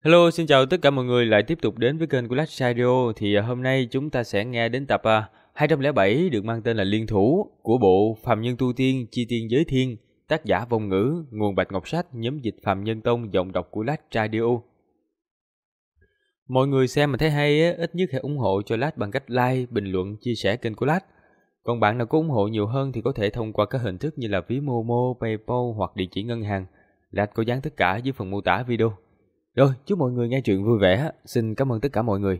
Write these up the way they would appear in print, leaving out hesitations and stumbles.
Hello, xin chào tất cả mọi người lại tiếp tục đến với kênh của Lách Radio. Hôm nay chúng ta sẽ nghe đến tập 207 được mang tên là Liên Thủ của bộ Phàm Nhân Tu Tiên Chi Tiên Giới Thiên, tác giả Vong Ngữ, nguồn Bạch Ngọc Sách, nhóm dịch Phàm Nhân Tông, giọng đọc của Lách Radio. Mọi người xem mà thấy hay, ít nhất hãy ủng hộ cho Lách bằng cách like, bình luận, chia sẻ kênh của Lách. Còn bạn nào có ủng hộ nhiều hơn thì có thể thông qua các hình thức như là ví Momo, PayPal hoặc địa chỉ ngân hàng. Lách có dán tất cả dưới phần mô tả video. Rồi, chúc mọi người nghe truyện vui vẻ. Xin cảm ơn tất cả mọi người.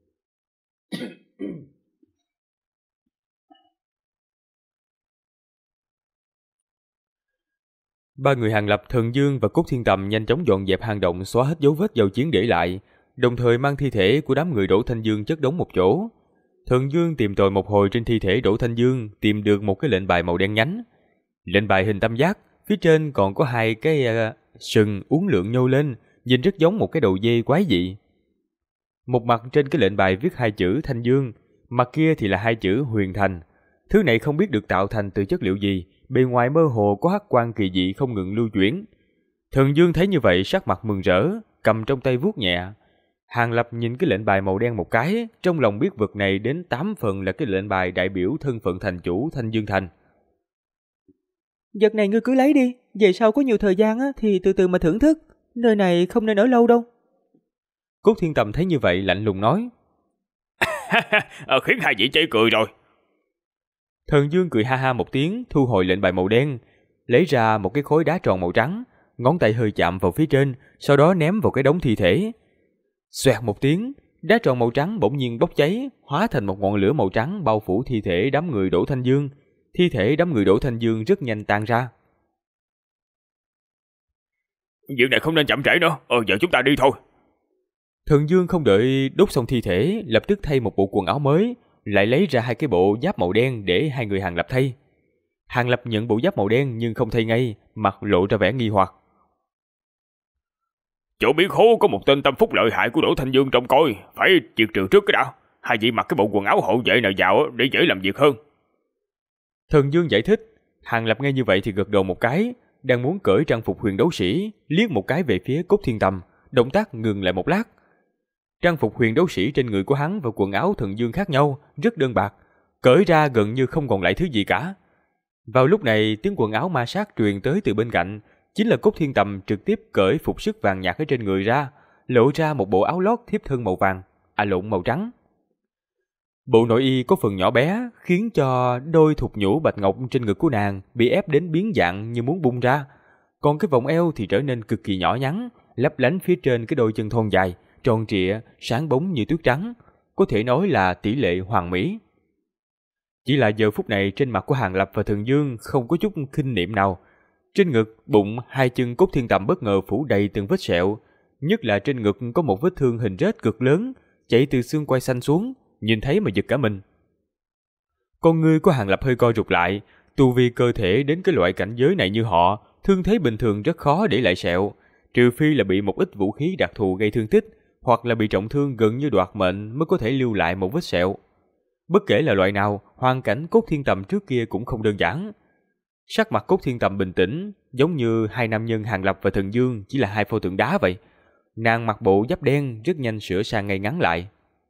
Ba người Hàng Lập, Thần Dương và Cốt Thiên Tầm nhanh chóng dọn dẹp hang động, xóa hết dấu vết giao chiến để lại, đồng thời mang thi thể của đám người Đỗ Thanh Dương chất đống một chỗ. Thần Dương tìm tòi một hồi trên thi thể Đỗ Thanh Dương, tìm được một cái lệnh bài màu đen nhánh. Lệnh bài hình tam giác, phía trên còn có hai cái sừng uốn lượn nhô lên, nhìn rất giống một cái đầu dê quái dị. Một mặt trên cái lệnh bài viết hai chữ Thanh Dương, mặt kia thì là hai chữ Huyền Thành. Thứ này không biết được tạo thành từ chất liệu gì, bề ngoài mơ hồ có hắc quang kỳ dị không ngừng lưu chuyển. Thần Dương thấy như vậy sắc mặt mừng rỡ, cầm trong tay vuốt nhẹ. Hàng Lập nhìn cái lệnh bài màu đen một cái, trong lòng biết vật này đến 8 phần là cái lệnh bài đại biểu thân phận thành chủ Thanh Dương Thành. Vật này ngươi cứ lấy đi, về sau có nhiều thời gian thì từ từ mà thưởng thức. Nơi này không nên ở lâu đâu. Cốt Thiên Tầm thấy như vậy lạnh lùng nói. Khiến hai vị chê cười rồi. Thần Dương cười ha ha một tiếng, thu hồi lệnh bài màu đen, lấy ra một cái khối đá tròn màu trắng, ngón tay hơi chạm vào phía trên, sau đó ném vào cái đống thi thể. Xoẹt một tiếng, đá tròn màu trắng bỗng nhiên bốc cháy, hóa thành một ngọn lửa màu trắng bao phủ thi thể đám người Đỗ Thanh Dương. Thi thể đám người Đỗ Thanh Dương rất nhanh tan ra. Việc này không nên chậm trễ nữa, giờ chúng ta đi thôi. Thần Dương không đợi đốt xong thi thể, lập tức thay một bộ quần áo mới, lại lấy ra hai cái bộ giáp màu đen để hai người Hàng Lập thay. Hàng Lập nhận bộ giáp màu đen nhưng không thay ngay, mặt lộ ra vẻ nghi hoặc. Chỗ biển khố có một tên tâm phúc lợi hại của Đỗ Thanh Dương trông coi, phải diệt trừ trước cái đã. Hai vị mặc cái bộ quần áo hộ vệ nào vào để dễ làm việc hơn. Thần Dương giải thích. Hàng Lập nghe như vậy thì gật đầu một cái, đang muốn cởi trang phục huyền đấu sĩ, liếc một cái về phía Cốt Thiên Tầm, động tác ngừng lại một lát. Trang phục huyền đấu sĩ trên người của hắn và quần áo Thần Dương khác nhau, rất đơn bạc, cởi ra gần như không còn lại thứ gì cả. Vào lúc này, tiếng quần áo ma sát truyền tới từ bên cạnh, chính là Cốt Thiên Tầm trực tiếp cởi phục sức vàng nhạt ở trên người ra, lộ ra một bộ áo lót thiếp thân màu vàng, lộn màu trắng. Bộ nội y có phần nhỏ bé, khiến cho đôi thục nhũ bạch ngọc trên ngực của nàng bị ép đến biến dạng như muốn bung ra. Còn cái vòng eo thì trở nên cực kỳ nhỏ nhắn, lấp lánh phía trên cái đôi chân thon dài, tròn trịa, sáng bóng như tuyết trắng, có thể nói là tỷ lệ hoàn mỹ. Chỉ là giờ phút này trên mặt của Hàng Lập và Thần Dương không có chút khinh niệm nào. Trên ngực, bụng, hai chân Cốt Thiên Tầm bất ngờ phủ đầy từng vết sẹo, nhất là trên ngực có một vết thương hình rết cực lớn, chảy từ xương quai xanh xuống, nhìn thấy mà giật cả mình. Con ngươi của Hàng Lập hơi co rụt lại, tu vi cơ thể đến cái loại cảnh giới này như họ, thương thế bình thường rất khó để lại sẹo, trừ phi là bị một ít vũ khí đặc thù gây thương tích, hoặc là bị trọng thương gần như đoạt mệnh mới có thể lưu lại một vết sẹo. Bất kể là loại nào, hoàn cảnh Cốt Thiên Tầm trước kia cũng không đơn giản. Sắc mặt Cốt Thiên Tầm bình tĩnh, giống như hai nam nhân Hàng Lập và Thần Dương chỉ là hai pho tượng đá vậy. Nàng mặc bộ giáp đen rất nhanh sửa sang ngay ngắn lại.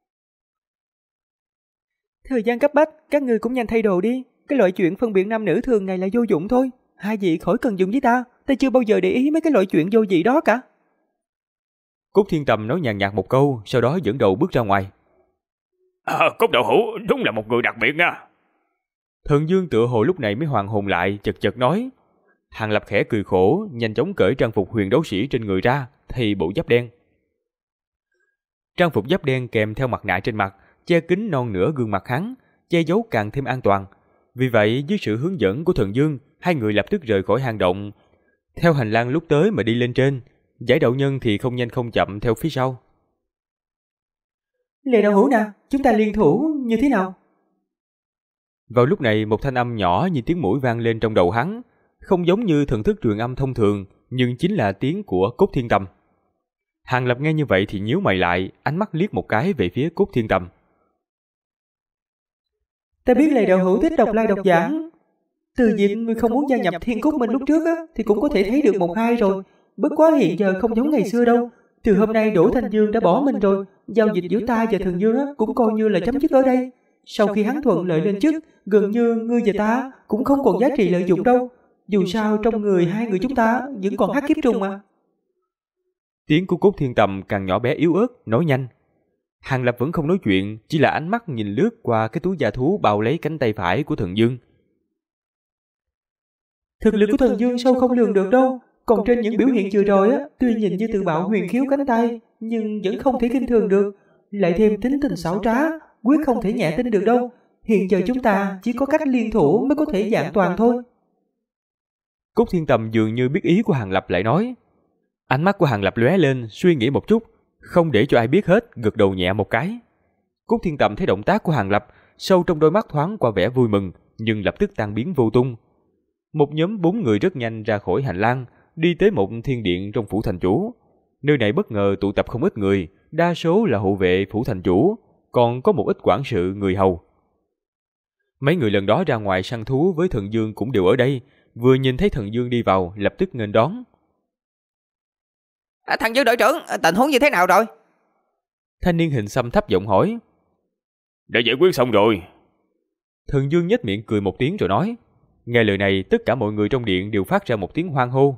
Thời gian cấp bách, các ngươi cũng nhanh thay đồ đi. Cái loại chuyện phân biệt nam nữ thường ngày là vô dụng thôi. Hai vị khỏi cần dùng với ta chưa bao giờ để ý mấy cái loại chuyện vô vị đó cả. Cốt Thiên Tầm nói nhàn nhạt một câu, sau đó dẫn đầu bước ra ngoài. Cốt Đạo Hữu đúng là một người đặc biệt nha. Thần Dương tựa hồ lúc này mới hoàn hồn lại, chật chật nói. Hàng Lập khẽ cười khổ, nhanh chóng cởi trang phục huyền đấu sĩ trên người ra, thay bộ giáp đen. Trang phục giáp đen kèm theo mặt nạ trên mặt, che kín non nửa gương mặt hắn, che giấu càng thêm an toàn. Vì vậy, dưới sự hướng dẫn của Thần Dương, hai người lập tức rời khỏi hang động, theo hành lang lúc tới mà đi lên trên. Giải đạo nhân thì không nhanh không chậm theo phía sau. Lệ đạo hữu nào, chúng ta liên thủ như thế nào? Vào lúc này một thanh âm nhỏ như tiếng mũi vang lên trong đầu hắn, không giống như thần thức truyền âm thông thường, nhưng chính là tiếng của Cốt Thiên Tầm. Hàng Lập nghe như vậy thì nhíu mày lại, ánh mắt liếc một cái về phía Cốt Thiên Tầm. Ta biết Lệ đạo hữu thích đọc lai đọc giảng. Từ dịp ngươi không muốn gia nhập Thiên Cốt Minh lúc trước thì cũng có thể thấy được một hai rồi. Bất quá hiện giờ không giống ngày xưa đâu. Từ hôm nay Đỗ Thanh Dương đã bỏ mình rồi, giao dịch giữa ta và Thần Dương cũng coi như là chấm dứt ở đây. Sau khi hắn thuận lợi lên chức, gần như ngươi và ta cũng không còn giá trị lợi dụng đâu. Dù sao trong người hai người chúng ta vẫn còn hắc kiếp trùng mà. Tiếng của Cốt Thiên Tầm càng nhỏ bé yếu ớt, nói nhanh. Hàng Lập vẫn không nói chuyện, chỉ là ánh mắt nhìn lướt qua cái túi da thú bao lấy cánh tay phải của Thần Dương. Thực lực của Thần Dương sâu không lường được đâu. Còn trên những biểu hiện vừa rồi tuy nhìn như tự bạo huyền khiếu cánh tay, nhưng vẫn không thể kinh thường được. Lại thêm tính tình xảo trá, quyết không thể nhẹ tin được đâu. Hiện giờ chúng ta chỉ có cách liên thủ mới có thể vạn toàn thôi. Cốt Thiên Tầm dường như biết ý của Hàng Lập lại nói. Ánh mắt của Hàng Lập lóe lên, suy nghĩ một chút, không để cho ai biết hết, gật đầu nhẹ một cái. Cốt Thiên Tầm thấy động tác của Hàng Lập, sâu trong đôi mắt thoáng qua vẻ vui mừng, nhưng lập tức tan biến vô tung. Một nhóm 4 người rất nhanh ra khỏi hành lang, đi tới một thiên điện trong phủ thành chủ. Nơi này bất ngờ tụ tập không ít người, đa số là hộ vệ phủ thành chủ, còn có một ít quản sự người hầu. Mấy người lần đó ra ngoài săn thú với Thần Dương cũng đều ở đây, vừa nhìn thấy Thần Dương đi vào, lập tức nghênh đón. Thần Dương đội trưởng, tình huống như thế nào rồi? Thanh niên hình xăm thấp giọng hỏi. Đã giải quyết xong rồi. Thần Dương nhếch miệng cười một tiếng rồi nói. Nghe lời này, tất cả mọi người trong điện đều phát ra một tiếng hoan hô.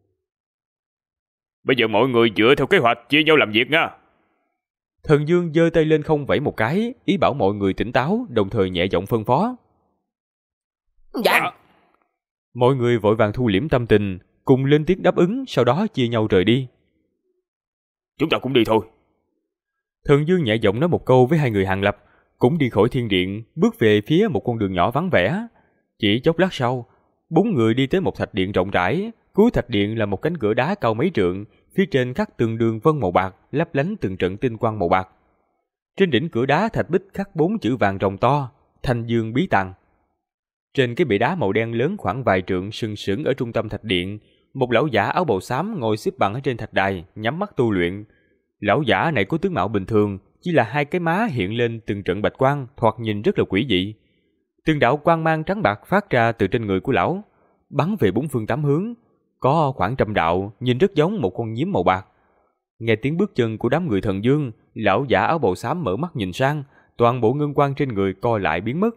Bây giờ mọi người dựa theo kế hoạch chia nhau làm việc nha. Thần Dương giơ tay lên không vẫy một cái, ý bảo mọi người tỉnh táo, đồng thời nhẹ giọng phân phó. Dạ. Mọi người vội vàng thu liễm tâm tình, cùng lên tiếng đáp ứng, sau đó chia nhau rời đi. Chúng ta cũng đi thôi. Thần Dương nhẹ giọng nói một câu với hai người Hàng Lập, cũng đi khỏi thiên điện, bước về phía một con đường nhỏ vắng vẻ. Chỉ chốc lát sau, 4 người đi tới một thạch điện rộng rãi. Cuối thạch điện là một cánh cửa đá cao mấy trượng, phía trên khắc từng đường vân màu bạc, lấp lánh từng trận tinh quang màu bạc. Trên đỉnh cửa đá thạch bích khắc 4 chữ vàng rồng to, Thanh Dương bí tàng. Trên cái bệ đá màu đen lớn khoảng vài trượng sừng sững ở trung tâm thạch điện, một lão giả áo bào xám ngồi xếp bằng ở trên thạch đài, nhắm mắt tu luyện. Lão giả này có tướng mạo bình thường, chỉ là hai cái má hiện lên từng trận bạch quang, thoạt nhìn rất là quỷ dị. Từng đạo quang mang trắng bạc phát ra từ trên người của lão, bắn về 4 phương 8 hướng, có khoảng 100 đạo, nhìn rất giống một con nhím màu bạc. Nghe tiếng bước chân của đám người Thần Dương, lão giả áo bào xám mở mắt nhìn sang, toàn bộ ngân quang trên người co lại biến mất.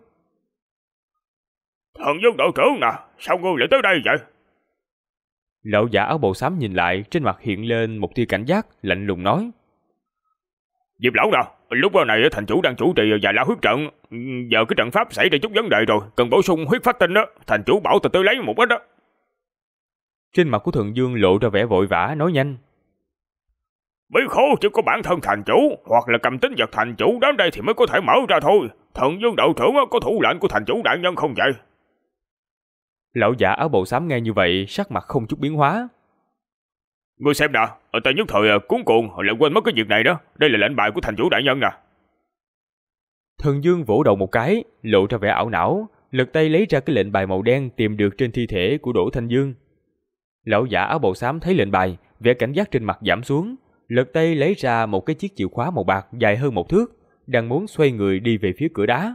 Thần Dương đội trưởng nè, sao ngươi lại tới đây vậy? Lão giả áo bào xám nhìn lại, trên mặt hiện lên một tia cảnh giác, lạnh lùng nói. Diệp lão nè, lúc này thành chủ đang chủ trì và la huyết trận, giờ cái trận pháp xảy ra chút vấn đề rồi, cần bổ sung huyết phách tinh đó, thành chủ bảo tôi tới lấy một ít đó. Trên mặt của Thần Dương lộ ra vẻ vội vã, nói nhanh. Bí khố chỉ có bản thân thành chủ, hoặc là cầm tính vật thành chủ đến đây thì mới có thể mở ra thôi. Thần Dương đội trưởng có thủ lệnh của thành chủ đại nhân không vậy? Lão giả áo bào xám nghe như vậy, sắc mặt không chút biến hóa. Ngươi xem nè, ta nhất thời cuống cuồng lại quên mất cái việc này đó. Đây là lệnh bài của thành chủ đại nhân nè. Thần Dương vỗ đầu một cái, lộ ra vẻ ảo não, lật tay lấy ra cái lệnh bài màu đen tìm được trên thi thể của Đỗ Thanh Dương. Lão giả áo bào xám thấy lệnh bài, vẻ cảnh giác trên mặt giảm xuống, lật tay lấy ra một cái chiếc chìa khóa màu bạc dài hơn 1 thước, đang muốn xoay người đi về phía cửa đá.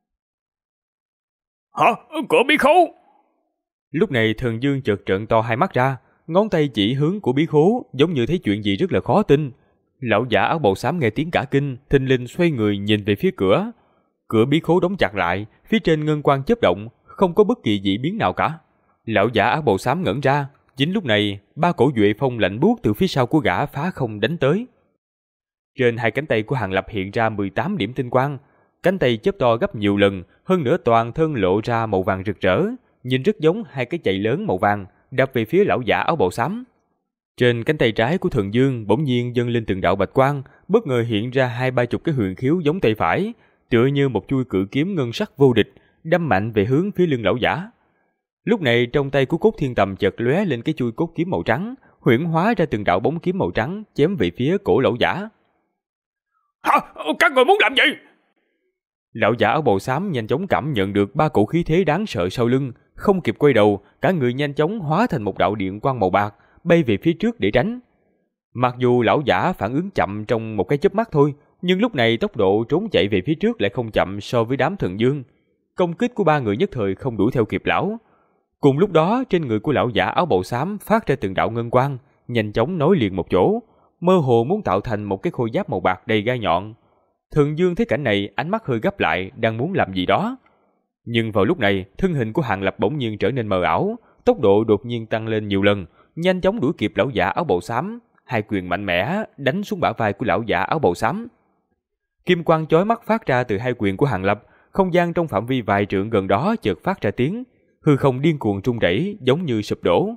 Hả? Cửa bí khố? Lúc này Thần Dương chợt trợn to hai mắt ra, ngón tay chỉ hướng của bí khố, giống như thấy chuyện gì rất là khó tin. Lão giả áo bào xám nghe tiếng cả kinh, thình lình xoay người nhìn về phía cửa. Cửa bí khố đóng chặt lại, phía trên ngân quang chớp động, không có bất kỳ dị biến nào cả. Lão giả áo bào xám ngẩn ra. Chính lúc này, 3 cổ duệ phong lạnh buốt từ phía sau của gã phá không đánh tới. Trên hai cánh tay của Hàng Lập hiện ra 18 điểm tinh quang, cánh tay chớp to gấp nhiều lần, hơn nữa toàn thân lộ ra màu vàng rực rỡ, nhìn rất giống hai cái chày lớn màu vàng đập về phía lão giả áo bào xám. Trên cánh tay trái của Thần Dương bỗng nhiên dâng lên từng đạo bạch quang, bất ngờ hiện ra 20-30 cái huyền khiếu giống tay phải, tựa như một chuôi cự kiếm ngân sắc vô địch, đâm mạnh về hướng phía lưng lão giả. Lúc này trong tay của Cốt Thiên Tầm chợt lóe lên cái chuôi cốt kiếm màu trắng, huyễn hóa ra từng đạo bóng kiếm màu trắng chém về phía cổ lão giả. Hả? Các người muốn làm gì? Lão giả áo bào xám nhanh chóng cảm nhận được 3 cổ khí thế đáng sợ sau lưng, không kịp quay đầu, cả người nhanh chóng hóa thành một đạo điện quang màu bạc, bay về phía trước để tránh. Mặc dù lão giả phản ứng chậm trong một cái chớp mắt thôi, nhưng lúc này tốc độ trốn chạy về phía trước lại không chậm so với đám Thần Dương. Công kích của 3 người nhất thời không đuổi theo kịp lão. Cùng lúc đó, trên người của lão giả áo bào xám phát ra từng đạo ngân quang, nhanh chóng nối liền một chỗ. mơ hồ muốn tạo thành một cái khôi giáp màu bạc đầy gai nhọn. Thường Dương thấy cảnh này, ánh mắt hơi gấp lại, đang muốn làm gì đó. Nhưng vào lúc này, thân hình của Hàng Lập bỗng nhiên trở nên mờ ảo, tốc độ đột nhiên tăng lên nhiều lần, nhanh chóng đuổi kịp lão giả áo bào xám, hai quyền mạnh mẽ đánh xuống bả vai của lão giả áo bào xám. Kim quang chói mắt phát ra từ hai quyền của Hàng Lập, không gian trong phạm vi vài trượng gần đó chợt phát ra tiếng, hư không điên cuồng rung rẩy giống như sụp đổ.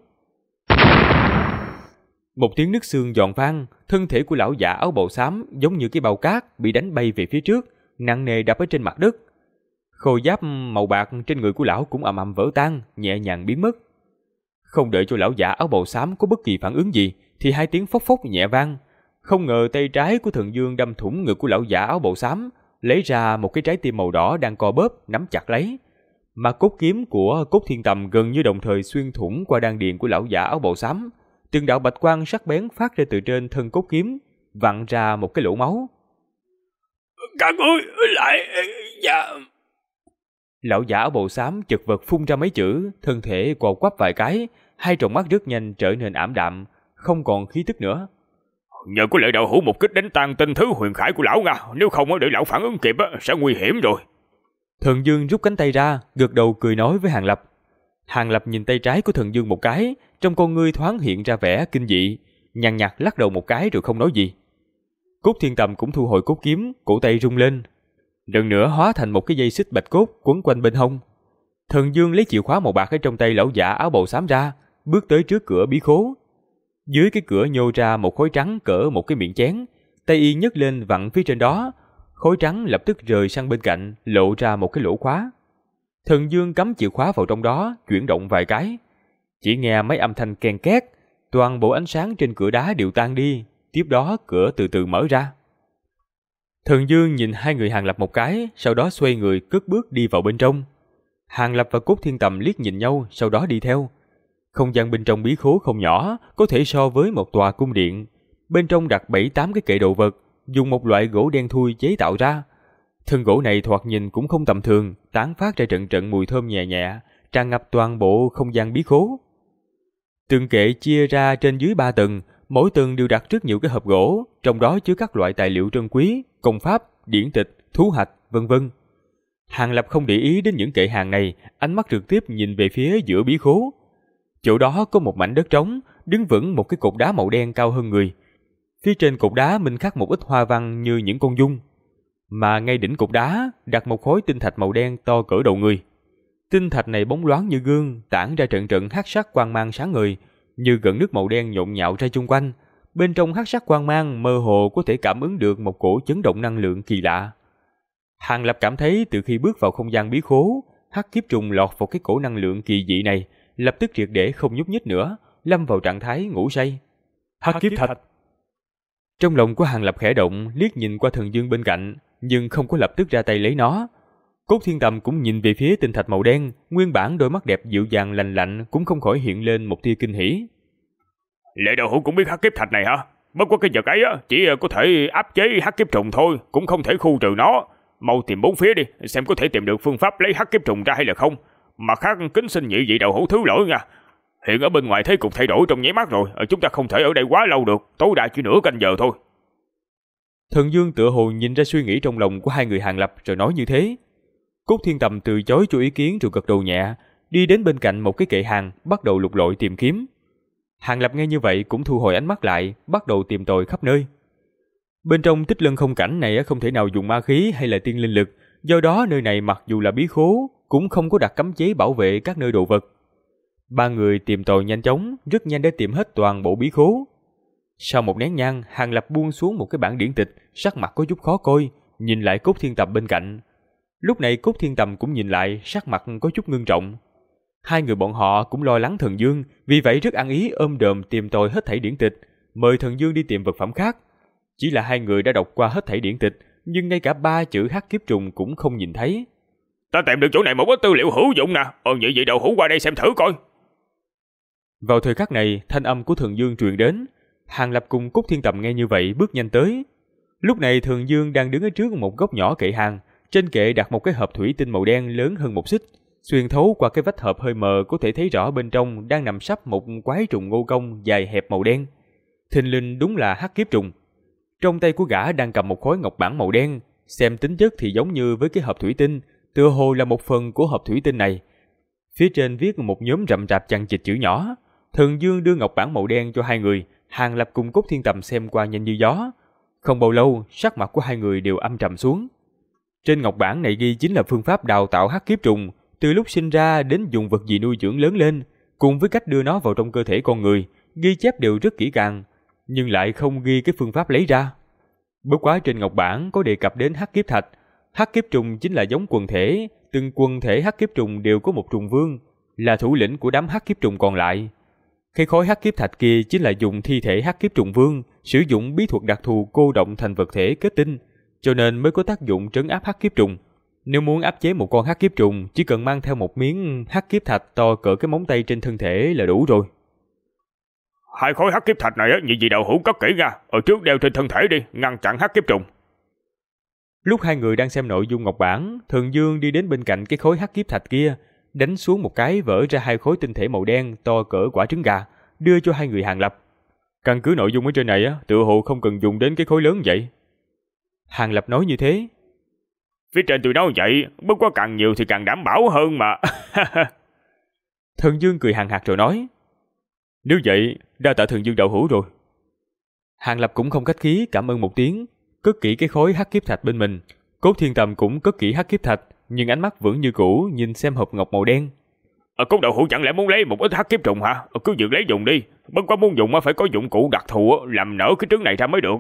Một tiếng nứt xương giòn vang, thân thể của lão giả áo bào xám giống như cái bao cát bị đánh bay về phía trước, nặng nề đập ở trên mặt đất. Khôi giáp màu bạc trên người của lão cũng ầm ầm vỡ tan, nhẹ nhàng biến mất. Không đợi cho lão giả áo bào xám có bất kỳ phản ứng gì, thì hai tiếng phốc phốc nhẹ vang. Không ngờ tay trái của Thần Dương đâm thủng ngực của lão giả áo bào xám, lấy ra một cái trái tim màu đỏ đang co bóp nắm chặt lấy. Mà cốt kiếm của Cốt Thiên Tầm gần như đồng thời xuyên thủng qua đan điền của lão giả áo bào xám. Từng đạo bạch quang sắc bén phát ra từ trên thân cốt kiếm, vặn ra một cái lỗ máu. Các ngươi lại dạ. Lão giả áo bào xám chật vật phun ra mấy chữ, thân thể co quắp vài cái, hai tròng mắt rất nhanh trở nên ảm đạm, không còn khí tức nữa. Nhờ có lệ đạo hữu một kích đánh tan tinh thứ huyền khải của lão nha, nếu không để lão phản ứng kịp sẽ nguy hiểm rồi. Thần Dương rút cánh tay ra, gật đầu cười nói với Hàng Lập. Hàng Lập nhìn tay trái của Thần Dương một cái, trong con ngươi thoáng hiện ra vẻ kinh dị, nhàn nhạt lắc đầu một cái rồi không nói gì. Cốt Thiên Tầm cũng thu hồi cốt kiếm, cổ tay rung lên, lần nữa hóa thành một cái dây xích bạch cốt quấn quanh bên hông. Thần Dương lấy chìa khóa màu bạc ở trong tay lão giả áo bào xám ra, bước tới trước cửa bí khố. Dưới cái cửa nhô ra một khối trắng cỡ một cái miệng chén, tay y nhấc lên vặn phía trên đó, khối trắng lập tức rời sang bên cạnh, lộ ra một cái lỗ khóa. Thần Dương cắm chìa khóa vào trong đó, chuyển động vài cái, chỉ nghe mấy âm thanh ken két, toàn bộ ánh sáng trên cửa đá đều tan đi, tiếp đó cửa từ từ mở ra. Thần Dương nhìn hai người Hàng Lập một cái, sau đó xoay người cất bước đi vào bên trong. Hàng Lập và Cốt Thiên Tầm liếc nhìn nhau, sau đó đi theo. Không gian bên trong bí khố không nhỏ, có thể so với một tòa cung điện. Bên trong đặt 7-8 cái kệ đồ vật, dùng một loại gỗ đen thui chế tạo ra. Thân gỗ này thoạt nhìn cũng không tầm thường, tán phát ra trận trận mùi thơm nhẹ nhẹ, tràn ngập toàn bộ không gian bí khố. Từng kệ chia ra trên dưới 3 tầng, mỗi tầng đều đặt rất nhiều cái hộp gỗ, trong đó chứa các loại tài liệu trân quý, công pháp, điển tịch, thú hạch, vân vân. Hàng Lập không để ý đến những kệ hàng này, ánh mắt trực tiếp nhìn về phía giữa bí khố. Chỗ đó có một mảnh đất trống, đứng vững một cái cột đá màu đen cao hơn người. Phía trên cột đá minh khắc một ít hoa văn như những con giun. Mà ngay đỉnh cột đá đặt một khối tinh thạch màu đen to cỡ đầu người. Tinh thạch này bóng loáng như gương, tản ra trận trận hắc sắc quang mang sáng ngời, như gợn nước màu đen nhộn nhạo ra chung quanh. Bên trong hắc sắc quang mang mơ hồ có thể cảm ứng được một cổ chấn động năng lượng kỳ lạ. Hàng Lập cảm thấy từ khi bước vào không gian bí khố, hắc kiếp trùng lọt vào cái cổ năng lượng kỳ dị này, lập tức triệt để không nhúc nhích nữa, lâm vào trạng thái ngủ say. Hắc kiếp thạch. Trong lòng của Hàng Lập khẽ động, liếc nhìn qua Thần Dương bên cạnh, nhưng không có lập tức ra tay lấy nó. Cốt Thiên Tầm cũng nhìn về phía tinh thạch màu đen, nguyên bản đôi mắt đẹp dịu dàng lành lạnh cũng không khỏi hiện lên một tia kinh hỉ. Lệ đạo hữu cũng biết hắc kiếp thạch này hả? Bất quá cái vật ấy chỉ có thể áp chế hắc kiếp trùng thôi, cũng không thể khu trừ nó. Mau tìm bốn phía đi, xem có thể tìm được phương pháp lấy hắc kiếp trùng ra hay là không. Mặt khác kính xin nhị vị đạo hữu thứ lỗi nha. Hiện ở bên ngoài thế cục thay đổi trong nháy mắt rồi, chúng ta không thể ở đây quá lâu được, tối đa chỉ nửa canh giờ thôi. Thần Dương tựa hồ nhìn ra suy nghĩ trong lòng của hai người Hàng Lập rồi nói như thế. Cốt Thiên Tầm từ chối cho ý kiến rồi gật đầu nhẹ, đi đến bên cạnh một cái kệ hàng, bắt đầu lục lọi tìm kiếm. Hàng Lập nghe như vậy cũng thu hồi ánh mắt lại, bắt đầu tìm tòi khắp nơi. Bên trong Tích Lân không cảnh này không thể nào dùng ma khí hay là tiên linh lực, do đó nơi này mặc dù là bí khố cũng không có đặt cấm chế bảo vệ các nơi đồ vật. Ba người tìm tòi nhanh chóng, rất nhanh đã tìm hết toàn bộ bí khố. Sau một nén nhang, Hàng Lập buông xuống một cái bản điển tịch, sắc mặt có chút khó coi, nhìn lại Cốt Thiên Tầm bên cạnh. Lúc này Cốt Thiên Tầm cũng nhìn lại, sắc mặt có chút ngưng trọng. Hai người bọn họ cũng lo lắng Thần Dương, vì vậy rất ăn ý ôm đồm tìm tòi hết thảy điển tịch, mời Thần Dương đi tìm vật phẩm khác. Chỉ là hai người đã đọc qua hết thảy điển tịch, nhưng ngay cả 3 chữ hắc kiếp trùng cũng không nhìn thấy. Ta tìm được chỗ này một ít tư liệu hữu dụng nè, nhị vị đạo hữu qua đây xem thử coi. Vào thời khắc này, thanh âm của Thần Dương truyền đến. Hàng Lập cùng Cốt Thiên Tầm nghe như vậy bước nhanh tới. Lúc này Thần Dương đang đứng ở trước một góc nhỏ kệ hàng, trên kệ đặt một cái hộp thủy tinh màu đen lớn hơn một xích, xuyên thấu qua cái vách hộp hơi mờ có thể thấy rõ bên trong đang nằm sấp một quái trùng ngô công dài hẹp màu đen. Thình lình đúng là hắc kiếp trùng. Trong tay của gã đang cầm một khối ngọc bản màu đen, xem tính chất thì giống như với cái hộp thủy tinh, tựa hồ là một phần của hộp thủy tinh này. Phía trên viết một nhóm rậm rạp chằng chịt chữ nhỏ. Thần Dương đưa ngọc bản màu đen cho hai người, Hàng Lập cùng Cốt Thiên Tầm xem qua nhanh như gió. Không bao lâu, sắc mặt của hai người đều âm trầm xuống. Trên ngọc bản này ghi chính là phương pháp đào tạo hắc kiếp trùng, từ lúc sinh ra đến dùng vật gì nuôi dưỡng lớn lên, cùng với cách đưa nó vào trong cơ thể con người, ghi chép đều rất kỹ càng, nhưng lại không ghi cái phương pháp lấy ra. Bất quá trên ngọc bản có đề cập đến hắc kiếp thạch. Hắc kiếp trùng chính là giống quần thể, từng quần thể hắc kiếp trùng đều có một trùng vương, là thủ lĩnh của đám hắc kiếp trùng còn lại. Cái khối hắc kiếp thạch kia chính là dùng thi thể hắc kiếp trùng vương, sử dụng bí thuật đặc thù cô động thành vật thể kết tinh, cho nên mới có tác dụng trấn áp hắc kiếp trùng. Nếu muốn áp chế một con hắc kiếp trùng, chỉ cần mang theo một miếng hắc kiếp thạch to cỡ cái móng tay trên thân thể là đủ rồi. Hai khối hắc kiếp thạch này nhị vị đạo hữu cất kỹ ra, ở trước đeo trên thân thể đi, ngăn chặn hắc kiếp trùng. Lúc hai người đang xem nội dung ngọc bản, Thần Dương đi đến bên cạnh cái khối hắc kiếp thạch kia, đánh xuống một cái vỡ ra hai khối tinh thể màu đen to cỡ quả trứng gà, đưa cho hai người Hàng Lập. Căn cứ nội dung ở trên này tựa hồ không cần dùng đến cái khối lớn vậy. Hàng Lập nói như thế. Phía trên tôi nói vậy, bất quá càng nhiều thì càng đảm bảo hơn mà. Thần Dương cười hằng hạc rồi nói. Nếu vậy, đa tạ Thần Dương đạo hữu rồi. Hàng Lập cũng không khách khí cảm ơn một tiếng, cất kỹ cái khối hắc kiếp thạch bên mình. Cốt Thiên Tầm cũng cất kỹ hắc kiếp thạch, nhưng ánh mắt vẫn như cũ nhìn xem hộp ngọc màu đen. Cốt đạo hữu chẳng lẽ muốn lấy một ít hắc kiếp trùng hả? Cứ việc lấy dùng đi, bất quá muốn dùng phải có dụng cụ đặc thù làm nở cái trứng này ra mới được.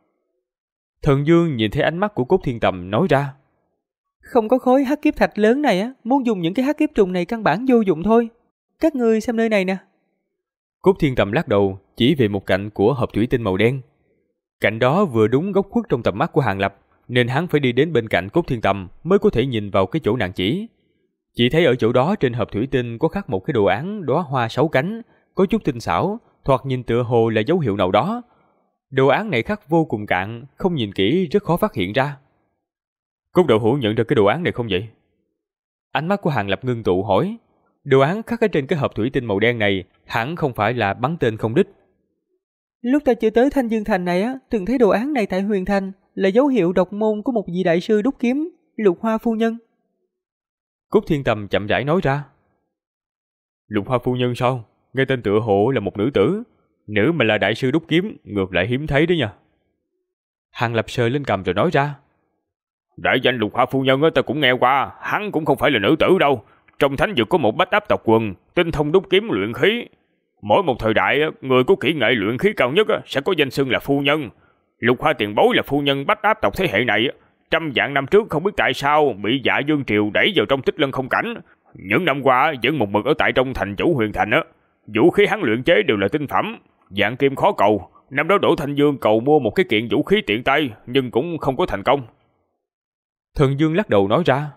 Thần Dương nhìn thấy ánh mắt của Cốt Thiên Tầm nói ra. Không có khối hắc kiếp thạch lớn này muốn dùng những cái hắc kiếp trùng này căn bản vô dụng thôi. Các ngươi xem nơi này nè. Cốt Thiên Tầm lắc đầu, chỉ về một cạnh của hộp thủy tinh màu đen. Cạnh đó vừa đúng góc khuất trong tầm mắt của Hàng Lập, nên hắn phải đi đến bên cạnh Cốt Thiên Tầm mới có thể nhìn vào cái chỗ nàng chỉ. Chỉ thấy ở chỗ đó trên hộp thủy tinh có khắc một cái đồ án đóa hoa 6 cánh, có chút tinh xảo, thoạt nhìn tựa hồ là dấu hiệu nào đó. Đồ án này khắc vô cùng cạn, không nhìn kỹ rất khó phát hiện ra. Cốt đạo hữu nhận ra cái đồ án này không vậy? Ánh mắt của Hàng Lập ngưng tụ hỏi. Đồ án khắc ở trên cái hộp thủy tinh màu đen này hẳn không phải là bắn tên không đích. Lúc ta chưa tới Thanh Dương Thành này từng thấy đồ án này tại Huyền Thành, là dấu hiệu độc môn của một vị đại sư đúc kiếm, Lục Hoa phu nhân. Cốt Thiên Tầm chậm rãi nói ra. Lục Hoa phu nhân sao? Nghe tên tựa hồ là một nữ tử. Nữ mà là đại sư đúc kiếm, ngược lại hiếm thấy đấy nha. Hàng Lập sờ lên cằm rồi nói ra. Đại danh Lục Hoa phu nhân ta cũng nghe qua, hắn cũng không phải là nữ tử đâu. Trong thánh vực có một bách áp tộc quần, tinh thông đúc kiếm luyện khí. Mỗi một thời đại, người có kỹ nghệ luyện khí cao nhất sẽ có danh xưng là phu nhân. Lục Hoa tiền bối là phu nhân bách áp tộc thế hệ này. Trăm vạn năm trước không biết tại sao bị Dạ Dương Triều đẩy vào trong Tích Lân không cảnh. Những năm qua vẫn một mực ở tại trong thành chủ Huyền Thành. Vũ khí hắn luyện chế đều là tinh phẩm, dạng kim khó cầu. Năm đó Đỗ Thanh Dương cầu mua một cái kiện vũ khí tiện tay, nhưng cũng không có thành công. Thần Dương lắc đầu nói ra.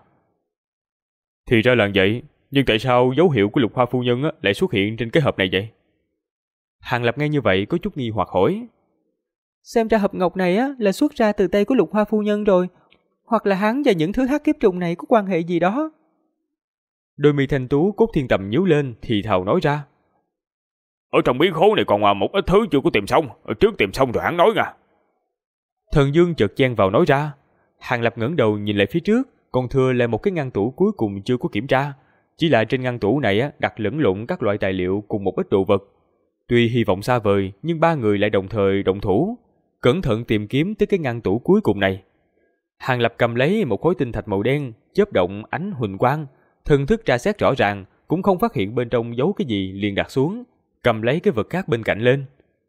Thì ra là vậy, nhưng tại sao dấu hiệu của Lục Hoa phu nhân lại xuất hiện trên cái hộp này vậy? Hàng Lập nghe như vậy có chút nghi hoặc hỏi. Xem ra hộp ngọc này là xuất ra từ tay của Lục Hoa phu nhân rồi, hoặc là hắn và những thứ hắc kiếp trùng này có quan hệ gì đó. Đôi mi thanh tú Cốt Thiên Tầm nhíu lên thì thào nói ra. Ở trong bí khố này còn một ít thứ chưa có tìm xong, trước tìm xong rồi hắn nói nha. Thần Dương chợt chen vào nói ra. Hàng Lập ngẩng đầu nhìn lại phía trước, còn thừa là một cái ngăn tủ cuối cùng chưa có kiểm tra. Chỉ là trên ngăn tủ này đặt lẫn lộn các loại tài liệu cùng một ít đồ vật. Tuy hy vọng xa vời, nhưng ba người lại đồng thời động thủ, cẩn thận tìm kiếm tới cái ngăn tủ cuối cùng này. Hàng Lập cầm lấy một khối tinh thạch màu đen, chớp động ánh huỳnh quang, thần thức tra xét rõ ràng, cũng không phát hiện bên trong giấu cái gì, liền đặt xuống, cầm lấy cái vật khác bên cạnh lên.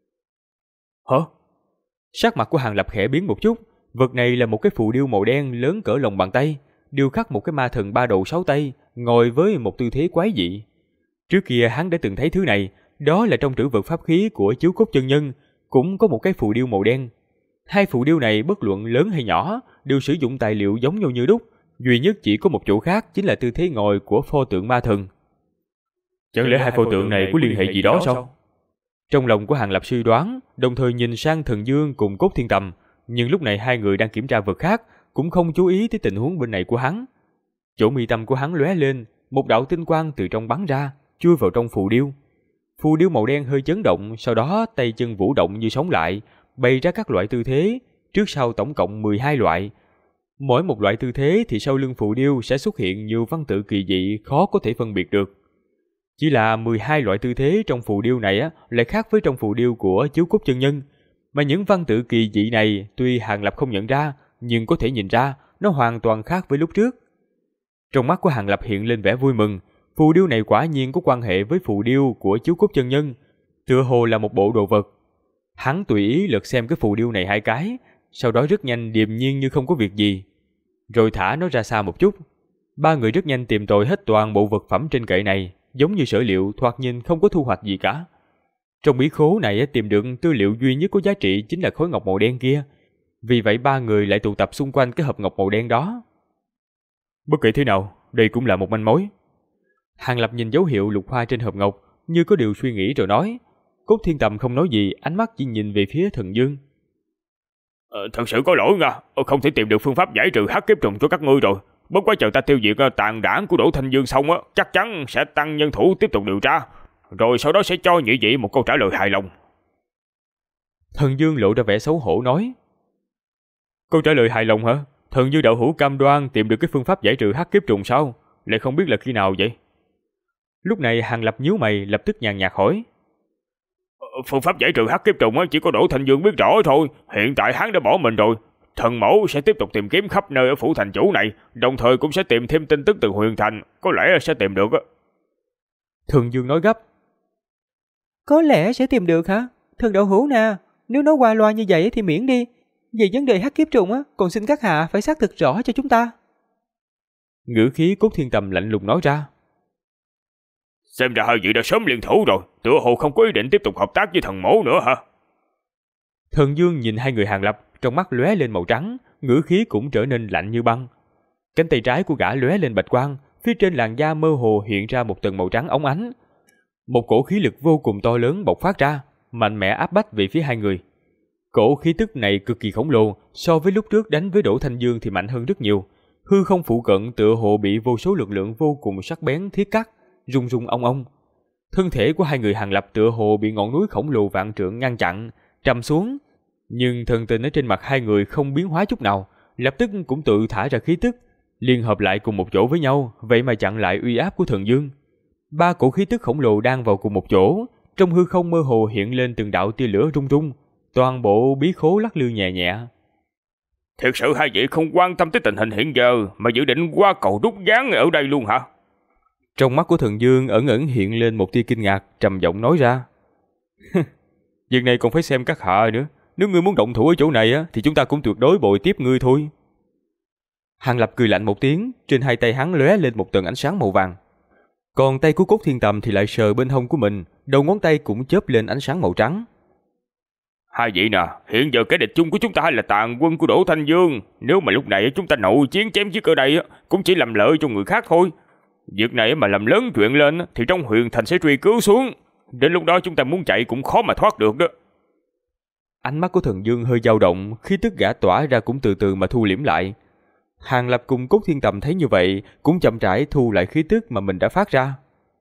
Hả? Sắc mặt của Hàng Lập khẽ biến một chút. Vật này là một cái phù điêu màu đen lớn cỡ lòng bàn tay, điêu khắc một cái ma thần ba đầu sáu tay, ngồi với một tư thế quái dị. Trước kia hắn đã từng thấy thứ này, đó là trong trữ vật pháp khí của Chiếu Cốt chân nhân, cũng có một cái phù điêu màu đen. Hai phù điêu này bất luận lớn hay nhỏ, đều sử dụng tài liệu giống nhau như đúc, duy nhất chỉ có một chỗ khác chính là tư thế ngồi của pho tượng ma thần. Chẳng lẽ hai pho tượng này có liên hệ gì đó sao? Trong lòng của Hàng Lập suy đoán, đồng thời nhìn sang Thần Dương cùng Cốt Thiên Tầm, nhưng lúc này hai người đang kiểm tra vật khác, cũng không chú ý tới tình huống bên này của hắn. Chỗ mi tâm của hắn lóe lên, một đạo tinh quang từ trong bắn ra, chui vào trong phù điêu. Phù điêu màu đen hơi chấn động, sau đó tay chân vũ động như sống lại, bày ra các loại tư thế, trước sau tổng cộng 12 loại. Mỗi một loại tư thế thì sau lưng phù điêu sẽ xuất hiện nhiều văn tự kỳ dị khó có thể phân biệt được. Chỉ là 12 loại tư thế trong phù điêu này lại khác với trong phù điêu của Chiếu Cốt chân nhân. Mà những văn tự kỳ dị này tuy Hàng Lập không nhận ra, nhưng có thể nhìn ra nó hoàn toàn khác với lúc trước. Trong mắt của Hàng Lập hiện lên vẻ vui mừng, phù điêu này quả nhiên có quan hệ với phù điêu của Chiếu Cốt chân nhân, tựa hồ là một bộ đồ vật. Hắn tùy ý lật xem cái phù điêu này 2 cái, sau đó rất nhanh điềm nhiên như không có việc gì, rồi thả nó ra xa một chút. 3 người rất nhanh tìm tòi hết toàn bộ vật phẩm trên kệ này, giống như sở liệu thoạt nhìn không có thu hoạch gì cả. Trong bí khố này tìm được tư liệu duy nhất có giá trị chính là khối ngọc màu đen kia. Vì vậy 3 người lại tụ tập xung quanh cái hộp ngọc màu đen đó. Bất kể thế nào, đây cũng là một manh mối. Hàng Lập nhìn dấu hiệu lục hoa trên hộp ngọc, như có điều suy nghĩ rồi nói. Cốt Thiên Tầm không nói gì, ánh mắt chỉ nhìn về phía Thần Dương. Thật sự có lỗi nha, không thể tìm được phương pháp giải trừ hắc kiếp trùng cho các ngươi rồi. Bất quá chờ ta tiêu diệt tàn đảng của Đỗ Thanh Dương xong chắc chắn sẽ tăng nhân thủ tiếp tục điều tra, rồi sau đó sẽ cho nhị vị một câu trả lời hài lòng. Thần Dương lộ ra vẻ xấu hổ nói. Câu trả lời hài lòng hả? Thần Dương đạo hữu cam đoan tìm được cái phương pháp giải trừ hắc kiếp trùng sao? Lại không biết là khi nào vậy? Lúc này Hàng Lập nhíu mày, lập tức nhàn nhạt hỏi. Phương pháp giải trừ hắc kiếp trùng chỉ có Đỗ Thanh Dương biết rõ thôi. Hiện tại hắn đã bỏ mình rồi. Thần mẫu sẽ tiếp tục tìm kiếm khắp nơi ở phủ thành chủ này, đồng thời cũng sẽ tìm thêm tin tức từ Huyền Thành, có lẽ sẽ tìm được. Thần Dương nói gấp. Có lẽ sẽ tìm được hả? Thần đạo hữu nè, nếu nói qua loa như vậy thì miễn đi. Về vấn đề hắc kiếp trùng còn xin các hạ phải xác thực rõ cho chúng ta. Ngữ khí Cốt Thiên Tầm lạnh lùng nói ra. Xem ra hai vị đã sớm liên thủ rồi, tựa hồ không có ý định tiếp tục hợp tác với thần mẫu nữa hả? Thần Dương nhìn 2 người Hàng Lập, trong mắt lóe lên màu trắng, ngữ khí cũng trở nên lạnh như băng. Cánh tay trái của gã lóe lên bạch quang, phía trên làn da mơ hồ hiện ra một tầng màu trắng óng ánh. Một cổ khí lực vô cùng to lớn bộc phát ra, mạnh mẽ áp bách về phía 2 người. Cổ khí tức này cực kỳ khổng lồ, so với lúc trước đánh với Đỗ Thanh Dương thì mạnh hơn rất nhiều. Hư không phụ cận tựa hồ bị vô số lực lượng vô cùng sắc bén thiết cắt, rung rung ong ong. Thân thể của 2 người Hàng Lập tựa hồ bị ngọn núi khổng lồ vạn trượng ngăn chặn, trầm xuống. Nhưng thần tình ở trên mặt 2 người không biến hóa chút nào, lập tức cũng tự thả ra khí tức, liên hợp lại cùng một chỗ với nhau, vậy mà chặn lại uy áp của Thần Dương. 3 cổ khí tức khổng lồ đang vào cùng một chỗ, trong hư không mơ hồ hiện lên từng đạo tia lửa rung rung, toàn bộ bí khố lắc lư nhẹ nhẹ. Thực sự hai vị không quan tâm tới tình hình hiện giờ mà dự định qua cầu đúc gián ở đây luôn hả? Trong mắt của Thần Dương ẩn ẩn hiện lên một tia kinh ngạc, trầm giọng nói ra. Việc này còn phải xem các hạ nữa. Nếu ngươi muốn động thủ ở chỗ này thì chúng ta cũng tuyệt đối bồi tiếp ngươi thôi. Hàng Lập cười lạnh một tiếng, trên 2 tay hắn lóe lên một tầng ánh sáng màu vàng. Còn tay của Cốt Thiên Tầm thì lại sờ bên hông của mình, đầu ngón tay cũng chớp lên ánh sáng màu trắng. Hai vị nè, hiện giờ cái địch chung của chúng ta là tàn quân của Đỗ Thanh Dương. Nếu mà lúc này chúng ta nội chiến chém giết ở đây cũng chỉ làm lợi cho người khác thôi. Việc này mà làm lớn chuyện lên thì trong Huyền Thành sẽ truy cứu xuống. Đến lúc đó chúng ta muốn chạy cũng khó mà thoát được đó. Ánh mắt của Thần Dương hơi dao động, khí tức gã tỏa ra cũng từ từ mà thu liễm lại. Hàng Lập cùng Cốt Thiên Tầm thấy như vậy, cũng chậm rãi thu lại khí tức mà mình đã phát ra.